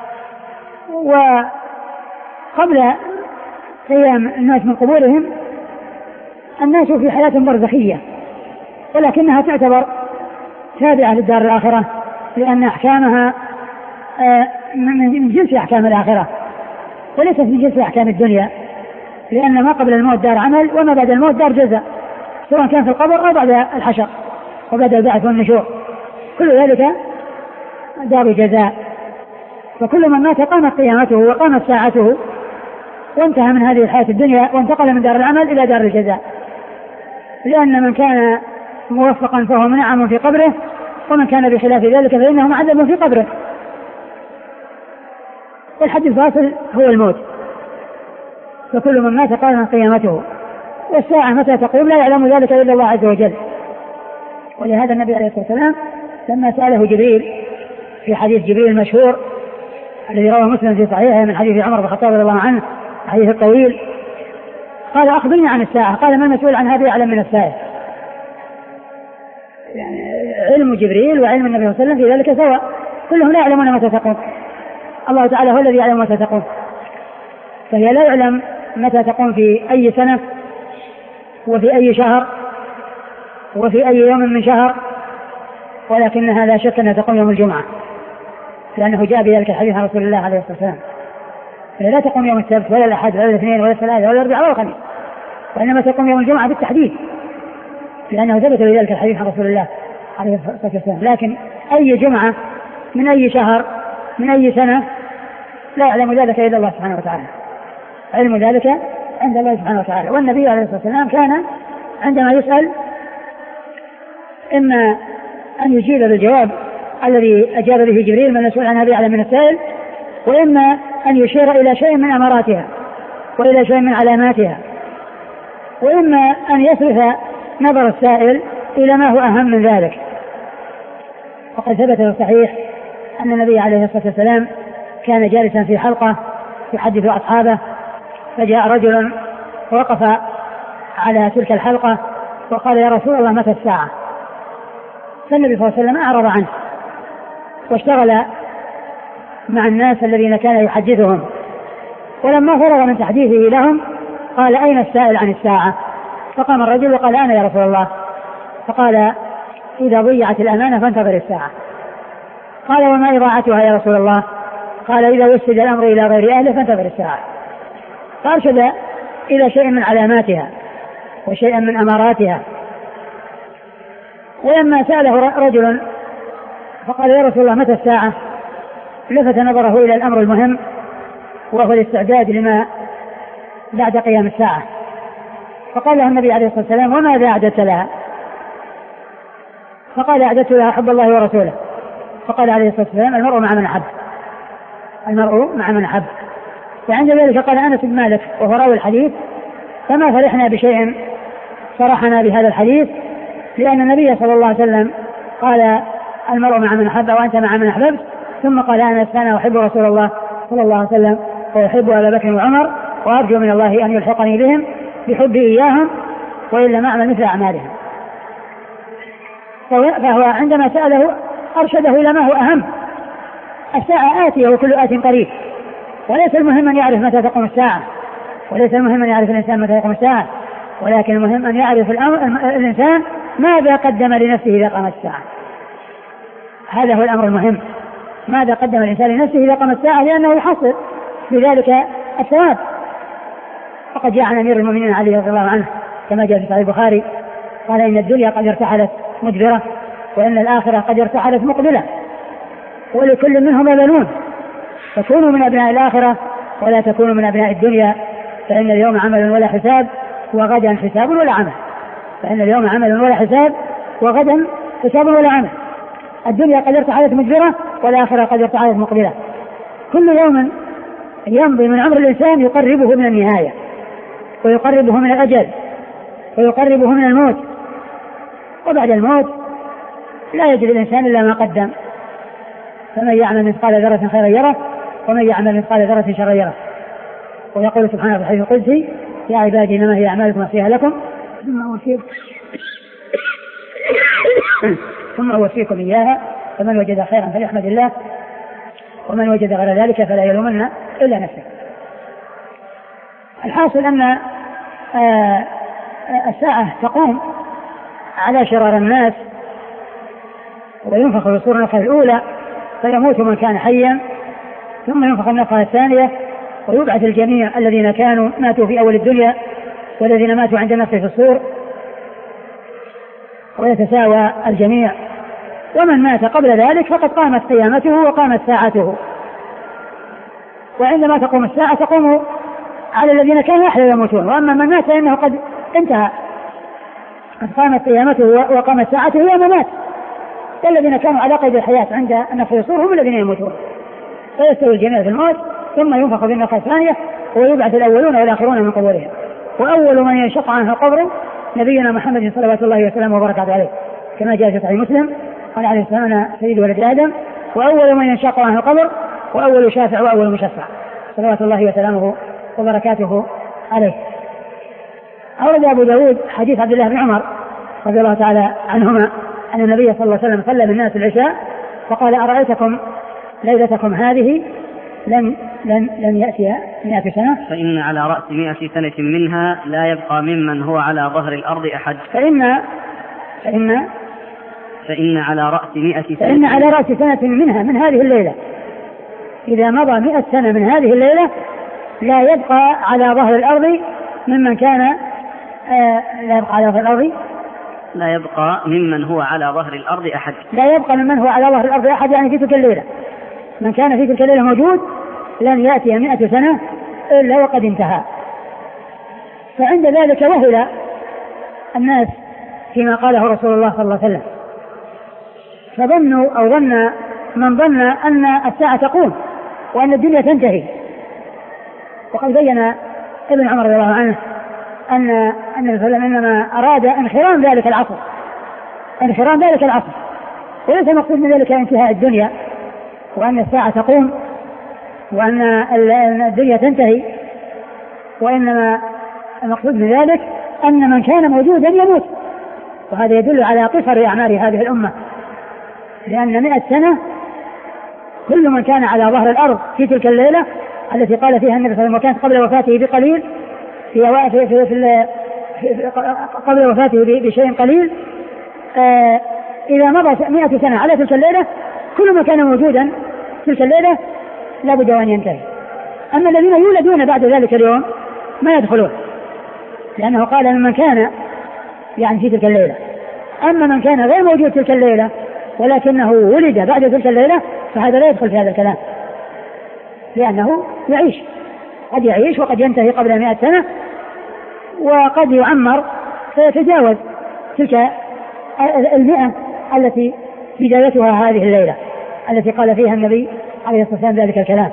وقبل قيام الناس من قبورهم الناس في حياة برزخية، ولكنها تعتبر تابعة للدار الآخرة، لأن أحكامها من جنس أحكام الآخرة وليست من جنس أحكام الدنيا، لأن ما قبل الموت دار عمل وما بعد الموت دار جزاء، سواء كان في القبر أو بعد الحشر وبعد البعث والنشور، كل ذلك دار جزاء. فكل من مات قامت قيامته وقامت ساعته، وانتهى من هذه الحياة الدنيا وانتقل من دار العمل إلى دار الجزاء، لأن من كان موفقا فهو منعم في قبره، ومن كان بخلاف ذلك فإنه معذب في قبره. والحد الفاصل هو الموت، فكل من مات قامت قيامته، والساعة متى تقوم لا يعلم ذلك إلا الله عز وجل. ولهذا النبي عليه الصلاة والسلام لما سأله جبريل في حديث جبريل المشهور الذي رواه مسلم في صحيحه من حديث عمر بن الخطاب رضي الله عنه الحديث الطويل، قال أخبرني عن الساعة، قال ما المسؤول عن هذا أعلم من السائل. يعني علم جبريل وعلم النبي صلى الله عليه وسلم في ذلك سواء، كلهم لا يعلمون متى تقوم، الله تعالى هو الذي يعلم متى تقوم، فهي لا يعلم متى تقوم في أي سنة وفي أي شهر وفي أي يوم من شهر، ولكنها لا شك أنها تقوم يوم الجمعة، لأنه جاء بذلك الحديث عن رسول الله عليه الصلاة والسلام. فلا تقوم يوم السبت ولا الأحد ولا الاثنين ولا الثلاثة ولا الأربعاء ولا الخميس، وإنما تقوم يوم الجمعة بالتحديد، لأنه ثبت بذلك الحديث عن رسول الله عليه الصلاة والسلام. لكن أي جمعة من أي شهر من أي سنة لا يعلم ذلك إلا الله سبحانه وتعالى، علم ذلك عند الله سبحانه وتعالى. والنبي عليه الصلاة والسلام كان عندما يسأل إما أن يجيب بالجواب الذي أجاب به جبريل من المسؤول عن هذا يعلم من السائل، وإما أن يشير إلى شيء من أماراتها وإلى شيء من علاماتها، وإما أن يصرف نظر السائل إلى ما هو أهم من ذلك. وقد ثبت في الصحيح أن النبي عليه الصلاة والسلام كان جالسا في حلقة يحدث أصحابه، فجاء رجل ووقف على تلك الحلقة وقال يا رسول الله متى الساعة؟ فالنبي صلى الله عليه وسلم أعرض عنه واشتغل مع الناس الذين كان يحدثهم، ولما فرغ من تحديثه لهم قال أين السائل عن الساعة؟ فقام الرجل وقال أنا يا رسول الله. فقال إذا ضيعت الأمانة فانتظر الساعة. قال وما إضاعتها يا رسول الله؟ قال إذا وسد الأمر إلى غير أهله فانتظر الساعة. فأرشد إلى شيء من علاماتها وشيئا من أماراتها. ولما سأله رجل فقال يا رسول الله متى الساعة؟ لفت نظره إلى الأمر المهم وهو الاستعداد لما بعد قيام الساعة. فقال له النبي عليه الصلاة والسلام وماذا أعددت لها؟ فقال أعددت لها حب الله ورسوله. فقال عليه الصلاة والسلام المرء مع من أحب، المرء مع من أحب. وعند ذلك قال أنس بن مالك وهو راوي الحديث فما فرحنا بشيء فرحنا بهذا الحديث، لأن النبي صلى الله عليه وسلم قال المرء مع من أحب وأنت مع من أحببت، ثم قال أنس أنا أحب رسول الله صلى الله عليه وسلم وأحب أبا بكر وعمر وأرجو من الله أن يلحقني بهم بحبي إياهم وإلا ما أعمل مثل أعمالهم. فهو عندما سأله أرشده إلى ما هو أهم. الساعة آتية وكل آت قريب، وليس المهم أن يعرف متى تقوم الساعة، وليس المهم أن يعرف الإنسان متى تقوم الساعة، ولكن المهم أن يعرف الإنسان ماذا قدم لنفسه إذا قامت الساعة. هذا هو الأمر المهم، ماذا قدم الإنسان لنفسه إذا قامت الساعة، لأنه يحصل بذلك الثواب. وقد جاء عن أمير المؤمنين علي رضي الله عنه كما جاء في صحيح البخاري قال إن الدنيا قد ارتحلت مدبرة وإن الآخرة قد ارتحلت مقبلة ولكل منهما بنون، فكونوا من أبناء الآخرة ولا تكونوا من أبناء الدنيا، فإن اليوم عمل ولا حساب وغدا حساب ولا عمل. فإن اليوم عمل ولا حساب وغدا حساب ولا عمل. الدنيا قد ارتحلت مدبرة والآخرة قد ارتحلت مقبلة. كل يوم يمضي من عمر الإنسان يقربه من النهاية ويقربه من الأجل ويقربه من الموت، وبعد الموت لا يجد الإنسان إلا ما قدم. فمن يعمل مثقال ذرة خيرا يره ومن يعمل مثقال ذرة شرا يره. ويقول سبحانه في الحديث القدسي يا عبادي إنما هي أعمالكم أحصيها لكم ثم أوفيكم إياها فمن وجد خيرا فليحمد الله ومن وجد غير ذلك فلا يلومن إلا نفسه. الحاصل أن الساعة تقوم على شرار الناس وينفخ الصور النفخة الأولى فيموت من كان حيا، ثم ينفخ النفخة الثانية ويبعث الجميع الذين كانوا ماتوا في أول الدنيا والذين ماتوا عند النفخ في الصور، ويتساوى الجميع. ومن مات قبل ذلك فقد قامت قيامته وقامت ساعته. وعندما تقوم الساعة تقوم على الذين كانوا يحيوا يموتون، وأما من مات فإنه قد انتهى، قد قامت قيامته وقامت ساعته يوم مات. والذين كانوا على قيد الحياة عند النفخ الصور هم الذين يموتون، فيستوي الجميع في الموت ثم ينفخ في النفخة الثانية ويبعث الأولون والآخرون من قبورهم. وأول من ينشق عنه القبر نبينا محمد صلوات الله وسلامه وبركاته عليه، كما جاء في صحيح مسلم قال عليه السلام أنا سيد ولد آدم وأول من ينشق عنه القبر وأول شافع وأول مشفع صلوات الله وسلامه وبركاته عليه. أورد أبو داود حديث عبد الله بن عمر رضي الله تعالى عنهما أن النبي صلى الله عليه وسلم صلى بالناس العشاء فقال أرأيتكم ليلتكم هذه لن, لن, لن يأتي مئة سنة فإن على رأس مئة سنة منها لا يبقى ممن هو على ظهر الأرض أحد. فإن فإن فإن على رأس مئة سنة فإن على رأس سنة منها من هذه الليلة إذا مضى مئة سنة من هذه الليلة لا يبقى على ظهر الأرض ممن كان آه لا يبقى على ظهر الأرض لا يبقى ممن هو على ظهر الأرض أحد لا يبقى ممن هو على ظهر الأرض أحد يعني في تلك الليلة من كان في تلك الليلة موجود لن يأتي مئة سنة إلا وقد انتهى. فعند ذلك وهل الناس فيما قاله رسول الله صلى الله عليه وسلم فظنوا أو ظن من ظن أن الساعة تقوم وأن الدنيا تنتهي. وقد بين ابن عمر رضي الله عنه أن النبي صلى الله عليه وسلم إنما أراد انخرام ذلك العصر انخرام ذلك العصر وليس مقصود من ذلك انتهاء الدنيا وأن الساعة تقوم وأن الدنيا تنتهي، وإنما المقصود من ذلك أن من كان موجودا يموت. وهذا يدل على قصر أعمار هذه الأمة لأن مئة سنة كل من كان على ظهر الأرض في تلك الليلة التي قال فيها النبي صلى الله عليه وسلم وكانت قبل وفاته بقليل في, في, في, في, في قبل وفاته بشيء قليل آه إذا مضى مئة سنة على تلك الليلة كل ما كان موجودا تلك الليلة لا بد أن ينتهي. أما الذين يولدون بعد ذلك اليوم ما يدخلون لأنه قال من كان يعني في تلك الليلة. أما من كان غير موجود تلك الليلة ولكنه ولد بعد تلك الليلة فهذا لا يدخل في هذا الكلام لأنه يعيش قد يعيش وقد ينتهي قبل مئة سنة وقد يعمر فيتجاوز تلك المئة التي بدايتها هذه الليلة التي قال فيها النبي عليه الصلاة والسلام ذلك الكلام.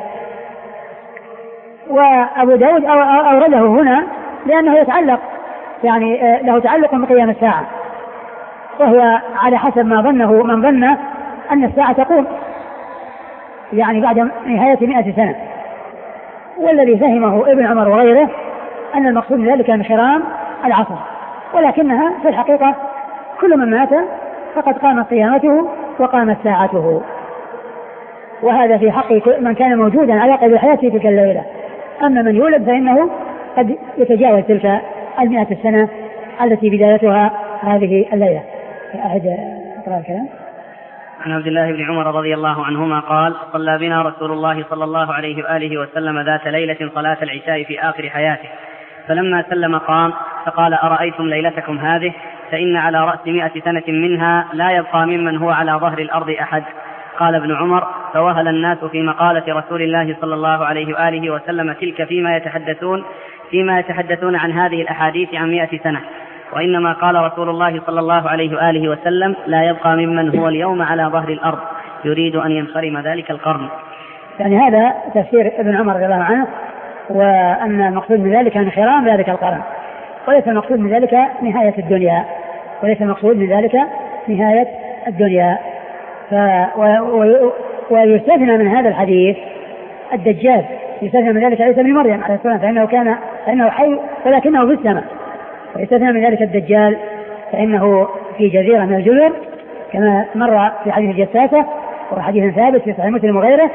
وأبو داود أورده هنا لأنه يتعلق يعني له تعلق بقيام الساعة وهو على حسب ما ظنه من ظن أن الساعة تقوم يعني بعد نهاية مئة سنة. والذي فهمه ابن عمر وغيره أن المقصود من ذلك انخرام العصر ولكنها في الحقيقة كل من مات فقد قامت قيامته وقامت ساعته. وهذا في حق من كان موجودا على قيد الحياة في تلك الليلة. أما من يولد فإنه قد يتجاوز تلك المئة السنة التي بدايتها هذه الليلة. أعد أقرأ الكلام. عن عبد الله بن عمر رضي الله عنهما قال صلى بنا رسول الله صلى الله عليه وآله وسلم ذات ليلة صلاة العشاء في آخر حياته فلما سلم قام فقال أرأيتم ليلتكم هذه فإن على رأس مئة سنة منها لا يبقى ممن هو على ظهر الأرض أحد. قال ابن عمر فوهل الناس في مقالة رسول الله صلى الله عليه وآله وسلم تلك فيما يتحدثون فيما يتحدثون عن هذه الأحاديث عن مئة سنة وإنما قال رسول الله صلى الله عليه وآله وسلم لا يبقى ممن هو اليوم على ظهر الأرض يريد أن ينصرم ذلك القرن. يعني هذا تفسير ابن عمر رضي الله عنه وأن المقصود من ذلك انخرام ذلك القرن وليس المقصود من ذلك نهاية الدنيا وليس المقصود من ذلك نهاية الدنيا. ف... و... ويستثنى من هذا الحديث الدجال يستثنى من ذلك عيسى بن مريم عليه السلام فإنه كان فإنه حي ولكنه في السماء. ويستثنى من ذلك الدجال فإنه في جزيرة من الجزر كما مر في حديث الجساسة وحديث ثابت في صحيح مسلم وغيره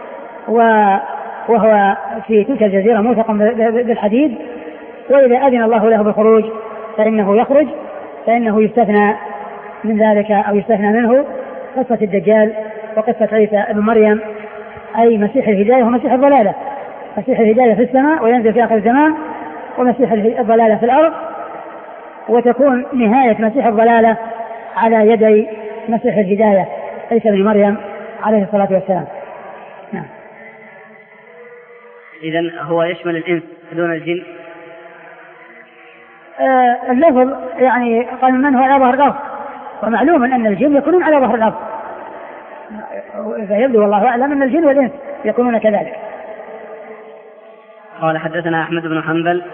وهو في تلك الجزيرة موثق بالحديد وإذا أذن الله له بالخروج فإنه يخرج فإنه يستثنى من ذلك أو يستثنى منه قصة الدجال وقصة عيسى بن مريم أي مسيح الهداية ومسيح الضلالة. مسيح الهداية في السماء وينزل في آخر الزمان ومسيح الضلالة في الأرض وتكون نهاية مسيح الضلالة على يدي مسيح الهداية عيسى بن مريم عليه الصلاة والسلام. نعم. إذن هو يشمل الإنس دون الجن؟ آه اللفظ يعني قال من هو على ظهر الأرض، ومعلوم أن الجن يكونون على ظهر الأرض، فيبدو والله أعلم أن الجن والإنس يكونون كذلك. قال حدثنا أحمد بن حنبل.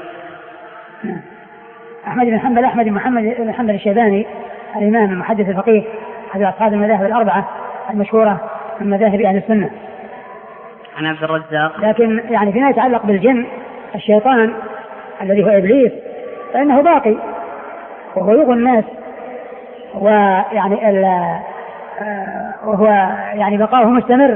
أحمد بن حنبل أحمد بن محمد بن حنبل الشيباني الإمام المحدث الفقيه أحد أصحاب المذاهب الأربعة المشهورة من مذاهب أهل السنة. عن عبد الرزاق. لكن يعني فيما يتعلق بالجن الشيطان الذي هو إبليس فإنه باقي وهو يغوي الناس، ويعني وهو يعني بقاؤه مستمر،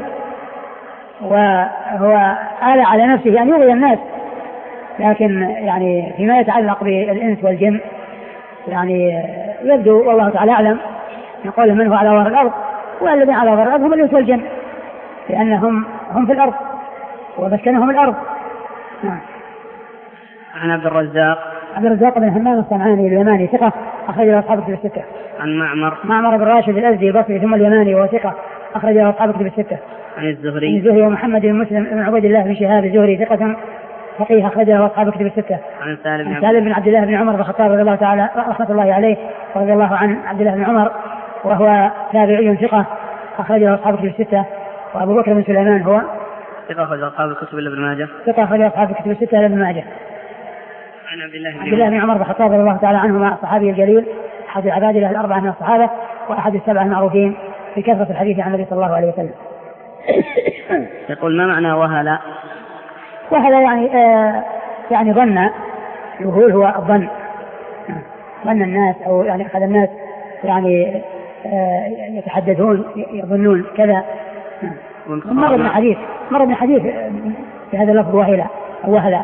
وهو آلة على نفسه أن يغوي الناس. لكن يعني فيما يتعلق بالإنس والجن يعني يبدو والله تعالى أعلم يقول من هو على ظهر الأرض، والذين على ظهر الأرض هم الإنس والجن، لأنهم هم في الأرض ومسكنهم الأرض. نعم. عن عبد الرزاق. عبد الرزاق بن همام الصنعاني اليماني ثقة أخرج له أصحاب الكتب الستة. عن معمر. معمر بن راشد الأزدي البصري ثم اليماني وهو ثقة أخرج له أصحاب الكتب الستة. عن الزهري. عن الزهري ومحمد بن مسلم بن عبيد الله بن شهاب الزهري ثقة فقيه أخرج له أصحاب الكتب الستة. عن سالم, عن سالم بن عبد الله بن عمر بن الخطاب رضي الله تعالى رحمة الله عليه رضي الله عن عبد الله بن عمر وهو تابعي ثقة أخرج له أصحاب الكتب الستة. وأبو بكر بن سليمان هو ثقة أخرج أصحاب الكتب إلا ابن ماجه. ثقة أخرج أصحاب الكتب الستة إلا ابن ماجه. عن عبد الله عبد الله بن عمر بن الخطاب رضي الله تعالى عنهما الصحابي الجليل أحد العباد له الأربعة من الصحابة وأحد السبعة المعروفين في كثرة الحديث عن النبي صلى الله عليه وسلم. يقول ما معنى وهلا؟ وهذا يعني آه يعني ظن، الوهول هو الظن، ظن الناس أو يعني أخذ الناس يعني آه يتحدثون يظنون كذا. مر ابن حديث مر ابن حديث في هذا اللفظ وهلا أو وهلا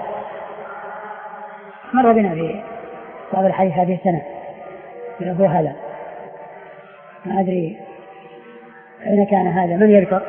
مر بنا في بعض الحديث هذه السنة بلفظ وهلا، ما أدري أين كان هذا، من يذكر؟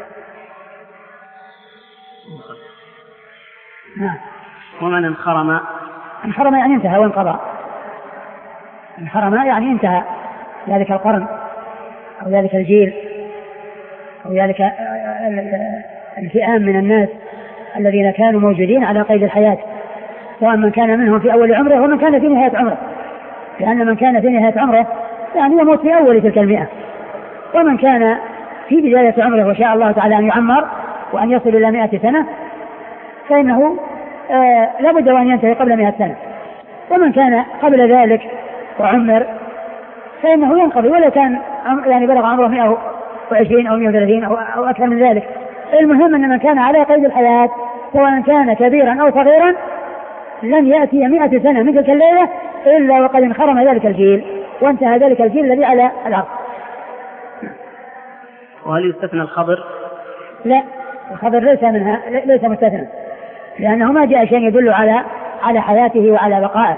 نعم. ومن انخرم؟ انخرم يعني انتهى وانقضى، انخرم يعني انتهى ذلك القرن أو ذلك الجيل أو ذلك الفئام من الناس الذين كانوا موجودين على قيد الحياة، سواء من كان منهم في أول عمره ومن كان في نهاية عمره، لأن من كان في نهاية عمره يعني يموت في أول تلك المئة، ومن كان في بداية عمره وشاء الله تعالى أن يعمر وأن يصل إلى مئة سنة فإنه آه لابد أن ينتهي قبل مئة سنة، ومن كان قبل ذلك وعمر فإنه ينقضي ولو كان يعني بلغ عمره مئة وعشرين أو مئة وثلاثين أو, أو أكثر من ذلك. المهم أن من كان على قيد الحياة سواء كان كبيرا أو صغيرا لن يأتي مئة سنة من تلك الليلة إلا وقد انخرم ذلك الجيل وانتهى ذلك الجيل الذي على الأرض. وهل يستثنى الخضر؟ لا، الخضر ليس منها ليس مستثنى، لأنه ما جاء شيء يدل على على حياته وعلى بقائه،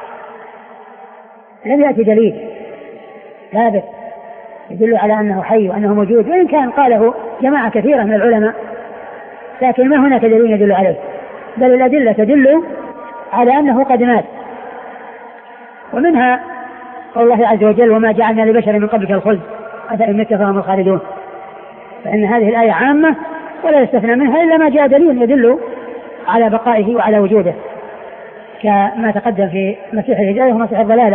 لم يأتي دليل ثابت يدل على أنه حي وأنه موجود، وإن كان قاله جماعة كثيرة من العلماء لكن ما هناك دليل يدل عليه، بل الأدلة تدل على أنه قد مات. ومنها قول الله عز وجل وما جعلنا لبشر من قبلك الخلد أفإن مت فهم الخالدون، فإن هذه الآية عامة ولا يستثنى منها إلا ما جاء دليل يدل على بقائه وعلى وجوده، كما تقدم في مسيح الهداية ومسيح الضلالة.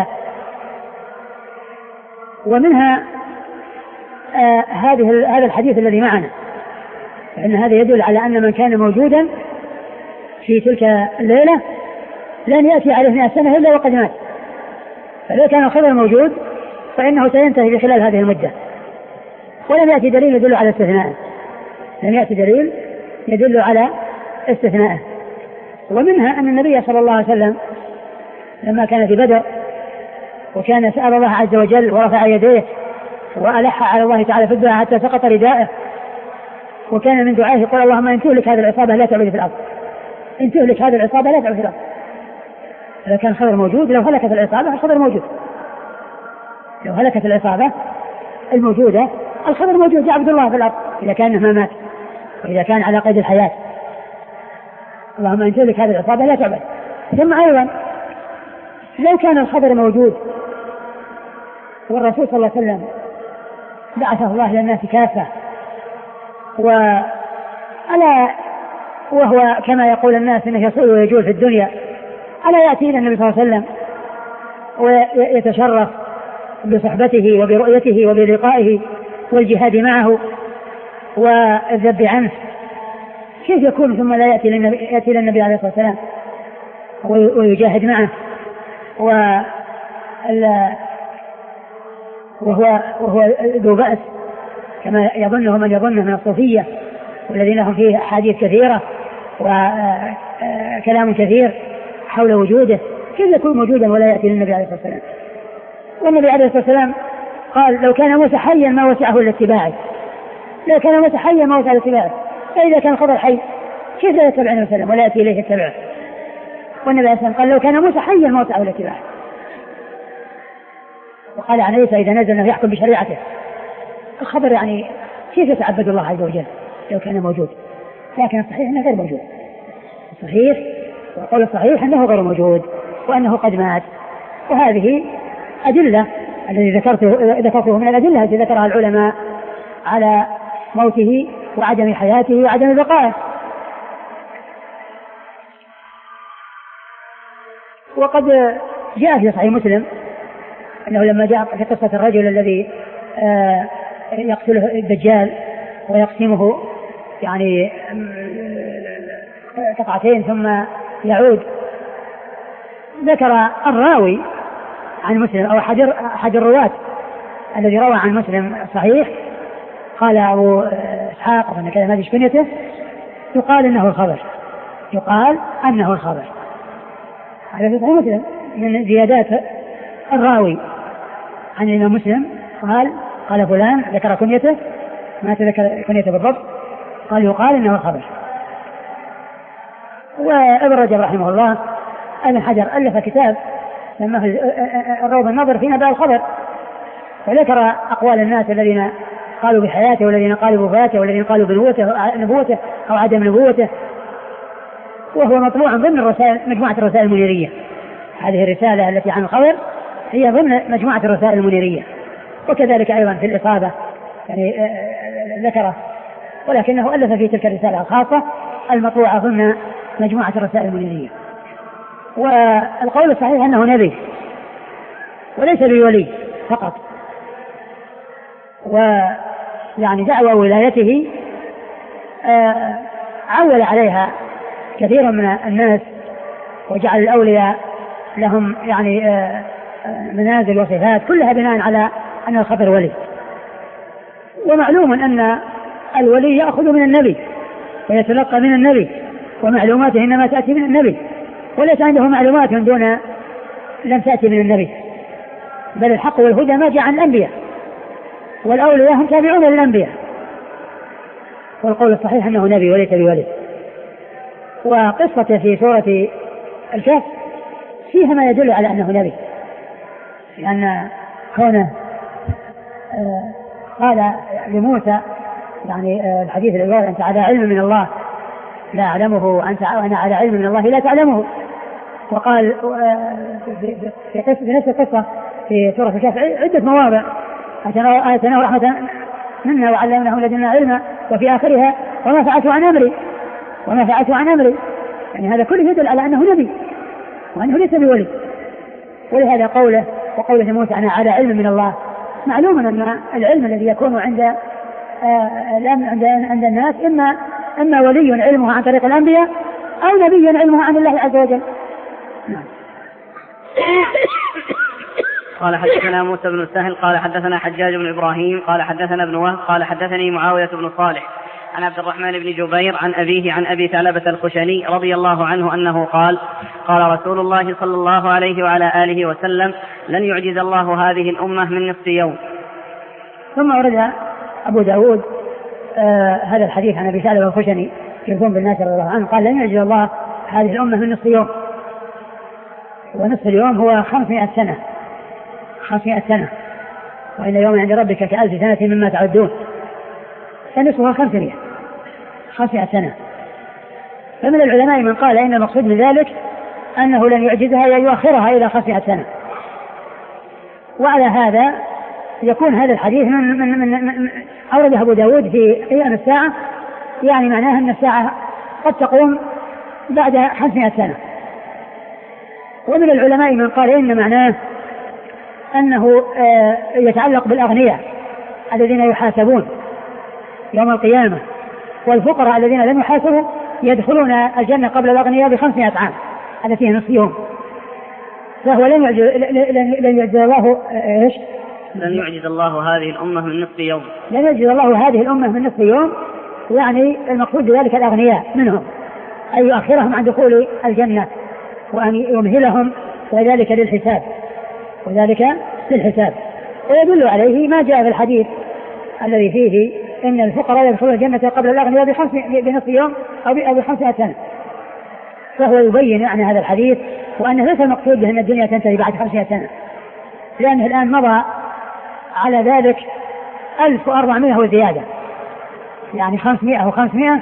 ومنها آه هذه هذا الحديث الذي معنا، فإن هذا يدل على أن من كان موجودا في تلك الليلة لن يأتي عليه مئة سنة إلا وقد مات، فلو كان الخبر موجود فإنه سينتهي خلال هذه المدة، ولم يأتي دليل يدل على استثناءه، لم يأتي دليل يدل على استثناءه. ومنها أن النبي صلى الله عليه وسلم لما كان في بدر وكان سأل الله عز وجل ورفع يديه وألح على الله تعالى في الدعاء حتى سقط رداءه، وكان من دعائه يقول اللهم إن تهلك هذه العصابة لا تعود في الأرض، إن تهلك هذه العصابة لا تعود في الأرض. إذا كان خبر موجود لو هلكت العصابة الخبر موجود، لو هلكت العصابة الموجودة الخبر موجود يعبد الله في الأرض إذا كان ما مات وإذا كان على قيد الحياة. اللهم إن تهلك هذه العصابة لا تعبد. ثم أيضا لو كان الخبر موجود والرسول صلى الله عليه وسلم بعثه الله للناس كافة وألا وهو كما يقول الناس انه يصول ويجول في الدنيا، ألا يأتي إلى النبي صلى الله عليه وسلم ويتشرف بصحبته وبرؤيته وبلقائه والجهاد معه والذب عنه؟ كيف يكون ثم لا يأتي للنبي, يأتي للنبي عليه الصلاة والسلام ويجاهد معه وهو, وهو ذو بأس كما يظنه من يظنه من الصوفية والذين هم فيه أحاديث كثيرة وكلام كثير حول وجوده؟ كيف يكون موجودا ولا يأتي للنبي عليه الصلاة والسلام؟ والنبي عليه الصلاة والسلام قال لو كان موسى حيا ما وسعه إلا اتباعي، لو كان موسى حيا ما وسعه اتباعه، فإذا كان خضر حي كيف لا يتبع النبي صلى الله عليه وسلم ولا يأتي إليه اتباعه؟ والنبي عليه الصلاة والسلام قال لو كان موسى حيا ما وسعه إلا اتباعه. وقال عن عيسى إذا نزل أنه يحكم بشريعته. الخبر يعني كيف يتعبد الله عز وجل لو كان موجود؟ لكن الصحيح أنه غير موجود. الصحيح وقول الصحيح أنه غير موجود وأنه قد مات. وهذه أدلة الذي ذكرته ذكرته من الأدلة التي ذكرها العلماء على موته وعدم حياته وعدم بقائه. وقد جاء في صحيح مسلم أنه لما جاء في قصة الرجل الذي يقتله الدجال ويقسمه يعني قطعتين ثم يعود، ذكر الراوي عن مسلم أو أحد الرواة الذي روى عن مسلم صحيح، قال أبو إسحاق وأن كذا ما ادري كنيته، يقال إنه الخبر، يقال أنه الخبر. هذا في صحيح مسلم من زيادات الراوي عن الإمام مسلم. قال قال فلان ذكر كنيته، ما تذكر كنيته بالضبط، قال يقال إنه الخبر. وابن رجب رحمه الله ابن حجر ألف كتاب سماه الروض النظر في نبأ الخبر، وذكر أقوال الناس الذين قالوا بحياته والذين قالوا بوفاته والذين قالوا بنبوته نبوته أو عدم نبوته، وهو مطبوع ضمن الرسائل مجموعة الرسائل المنيرية. هذه الرسالة التي عن الخبر هي ضمن مجموعة الرسائل المنيرية، وكذلك أيضا في الإصابة يعني ذكره، ولكنه ألف في تلك الرسالة الخاصة المطبوعة ضمن مجموعة الرسائل المنيرية. والقول الصحيح أنه نبي وليس بولي فقط، ويعني دعوى ولايته عول عليها كثير من الناس وجعل الأولياء لهم يعني منازل وصفات كلها بناء على أن الخبر ولي. ومعلوم أن الولي يأخذ من النبي ويتلقى من النبي، ومعلوماته إنما تأتي من النبي، وليس عنده معلومات من دون لم تأتي من النبي، بل الحق والهدى ما جاء عن الأنبياء، والأولياء هم تابعون للأنبياء. والقول الصحيح أنه نبي وليس بولي. وقصة في سورة الكهف فيها ما يدل على أنه نبي، لأن كونه قال لموسى يعني الحديث الأول أنت على علم من الله لا أعلمه أنت وأنا على علم من الله لا تعلمه. وقال في نفس القصة في سورة الكهف عدة مواضع آتيناه رحمة منا وعلمناه لدنا علما، وفي آخرها وما فعلت عن أمري وما فعلت عن أمري. يعني هذا كله يدل على أنه نبي وأنه ليس بولي. ولهذا قوله وقوله موسى أنا على علم من الله، معلوم أن العلم الذي يكون عند عند عند الناس إما إما ولي علمه عن طريق الأنبياء أو نبي علمه عن الله عز وجل. نعم. قال حدثنا موسى بن السهل قال حدثنا حجاج بن إبراهيم قال حدثنا ابن وهب قال حدثني معاوية بن صالح عن عبد الرحمن بن جبير عن أبيه عن أبي ثعلبة الخشني رضي الله عنه أنه قال قال رسول الله صلى الله عليه وعلى آله وسلم لن يعجز الله هذه الأمة من نصف يوم. ثم ورد أبو داود آه هذا الحديث عن أبي ثعلبة الخشني يرضون بالناس رضي الله عنه قال لن يعجز الله هذه الأمة من نصف يوم، ونصف اليوم هو خمسمائة سنة خمسمائة سنة، وإن يوم عند ربك كألف سنة مما تعدون، فنصفها خمسمائة خمسمائة سنة. فمن العلماء من قال إن المقصود من ذلك أنه لن يعجزها يؤخرها إلى خمسمائة سنة. وعلى هذا يكون هذا الحديث من, من, من, من أورده أبو داود في قيام الساعة، يعني معناه أن الساعة قد تقوم بعد خمسمائة سنة. ومن العلماء من قال إن معناه أنه يتعلق بالأغنياء الذين يحاسبون يوم القيامة، والفقراء الذين لم يحاسبوا يدخلون الجنة قبل الأغنياء بخمسمائة عام التي هي نصف يوم. فهو لن يعجز, لن يعجز الله إيش؟ لن يعجز الله هذه الأمة من نصف يوم. لن يعجز الله هذه الأمة من نصف يوم، يعني المقصود بذلك الأغنياء منهم، أي يؤخرهم عن دخول الجنة وأن يمهلهم وذلك للحساب وذلك للحساب. ويدل عليه ما جاء في الحديث الذي فيه إن الفقراء يدخلون الجنة قبل الأغنياء بنصف يوم أو بخمسة سنة. فهو يبين يعني هذا الحديث وأنه ليس المقصود به أن الدنيا تنتهي بعد خمسين سنة، لأنه الآن مضى على ذلك ألف وأربعمائة وزيادة، يعني خمسمائة وخمسمائة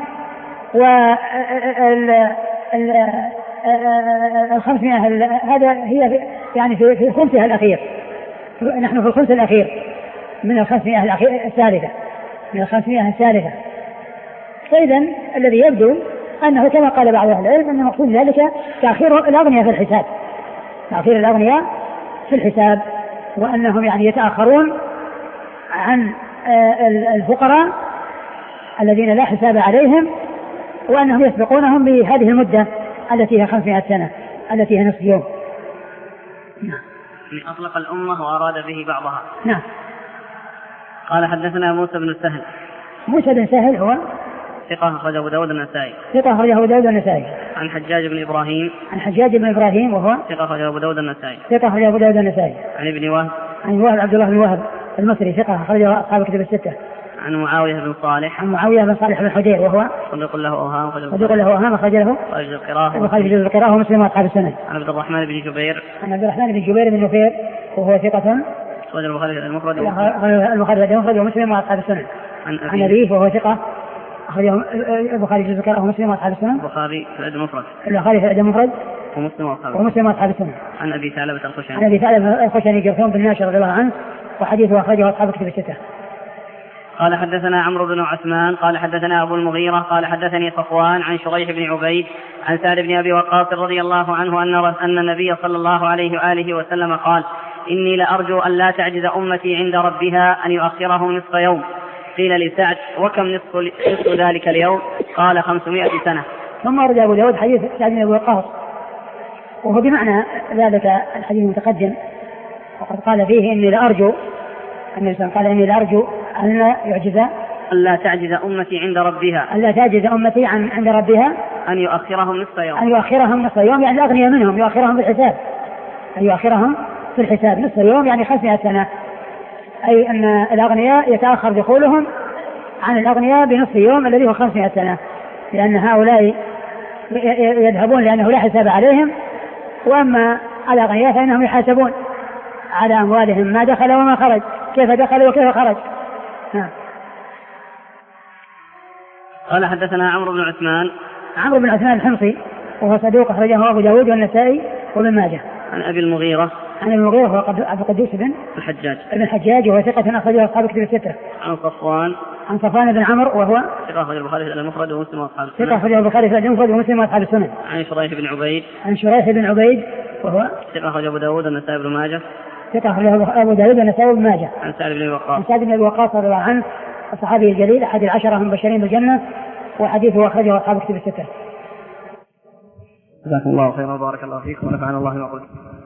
والخمسمائة هذا هي يعني في في خمسها الأخير. نحن في الخمس الأخير من الخمسمائة الأخير الثالثة من الخمسمائة الثالثة. فإذا الذي يبدو أنه كما قال بعض أهل العلم أن مقصود ذلك تأخير الأغنياء في الحساب، تأخير الأغنياء في الحساب، وأنهم يعني يتأخرون عن الفقراء الذين لا حساب عليهم، وأنهم يسبقونهم بهذه المدة التي هي خمسمائة سنة التي هي نصف يوم. نعم. أطلق الأمة وأراد به بعضها. نعم. قال حدثنا موسى بن سهل. موسى بن سهل هو ثقة أخرجه أبو داود النسائي. ثقة أخرجه أبو داود النسائي. عن حجاج بن إبراهيم. عن حجاج بن إبراهيم وهو ثقة أخرجه أبو داود النسائي. ثقة أخرجه أبو داود النسائي. عن ابن وهب. عن وهب عبد الله بن وهب المصري ثقة أخرجه أصحاب الكتب الستة. عن معاوية بن صالح. عن معاوية بن صالح بن حدير وهو صديق له أوهام. صديق له أوهام أخرج له خارج القراءة. وخارج القراءة ومسلم وأصحاب السنة. عن عبد الرحمن بن جبير. عن عبد الرحمن بن جبير بن نفير وهو ثقة أخرج البخاري المفرد المفرد ومسلم وأصحاب السنة. عن أبيه وهو ثقة أخرجه البخاري في الذكر ومسلم وأصحاب السنة. البخاري في الأدب المفرد. البخاري في الأدب المفرد ومسلم وأصحاب ومسلم وأصحاب السنة. عن أبي ثعلبة الخشني. عن أبي ثعلبة الخشني جرثوم بن ناشر رضي الله عنه وحديثه أخرجه أصحاب الكتب الستة. قال حدثنا عمرو بن عثمان قال حدثنا أبو المغيرة قال حدثني صفوان عن شريح بن عبيد عن سعد بن أبي وقاص رضي الله عنه أن أن النبي صلى الله عليه وآله وسلم قال: إني لأرجو أن لا تعجز أمتي عند ربها أن يؤخرهم نصف يوم. قيل لسعد: وكم نصف, نصف ذلك اليوم؟ قال: خمسمائة سنة. ثم أرد أبو داود حديث سعد بن أبي وقاص وهو بمعنى ذلك الحديث المتقدم، وقد قال فيه: إني لأرجو أن قال إني لأرجو أن لا يعجز أن لا تعجز أمتي عند ربها أن لا تعجز أمتي عن عند ربها أن يؤخرهم نصف يوم. أن يؤخرهم نصف يوم يعني الأغنياء منهم يؤخرهم في الحساب، أن يؤخرهم في الحساب نصف يوم يعني خمسمائة سنة، أي أن الأغنياء يتأخر دخولهم عن الأغنياء بنصف يوم الذي هو خمسمائة سنة، لأن هؤلاء يذهبون لأنه لا حساب عليهم، وأما الأغنياء فإنهم يحاسبون على أموالهم ما دخل وما خرج، كيف دخل وكيف خرج. ها. قال حدثنا عمرو بن عثمان. عمرو بن عثمان الحمصي وهو صدوق أخرجه أبو داود والنسائي وابن ماجه. عن أبي المغيرة. عن المغيرة هو عبد القدوس بن الحجاج ابن الحجاج وهو ثقة أخرجه أصحاب الكتب الستة. عن صفوان. عن صفوان بن عمرو وهو ثقة أخرجه البخاري في المفرد ومسلم وأصحاب السنة. ثقة أخرجه البخاري في المفرد ومسلم وأصحاب السنة. عن شريح بن عبيد. عن شريح بن عبيد وهو ثقة أخرجه أبو داود والنسائي بن ماجه. ثقة أخرجه أبو داود والنسائي بن ماجه. عن سعد بن وقاص. عن سعد بن وقاص رضي الله عنه الصحابي الجليل أحد العشرة المبشرين بالجنة، وحديثه أخرجه أصحاب الكتب الستة. جزاكم الله خيرا وبارك الله فيكم ونفعنا الله ما قلت.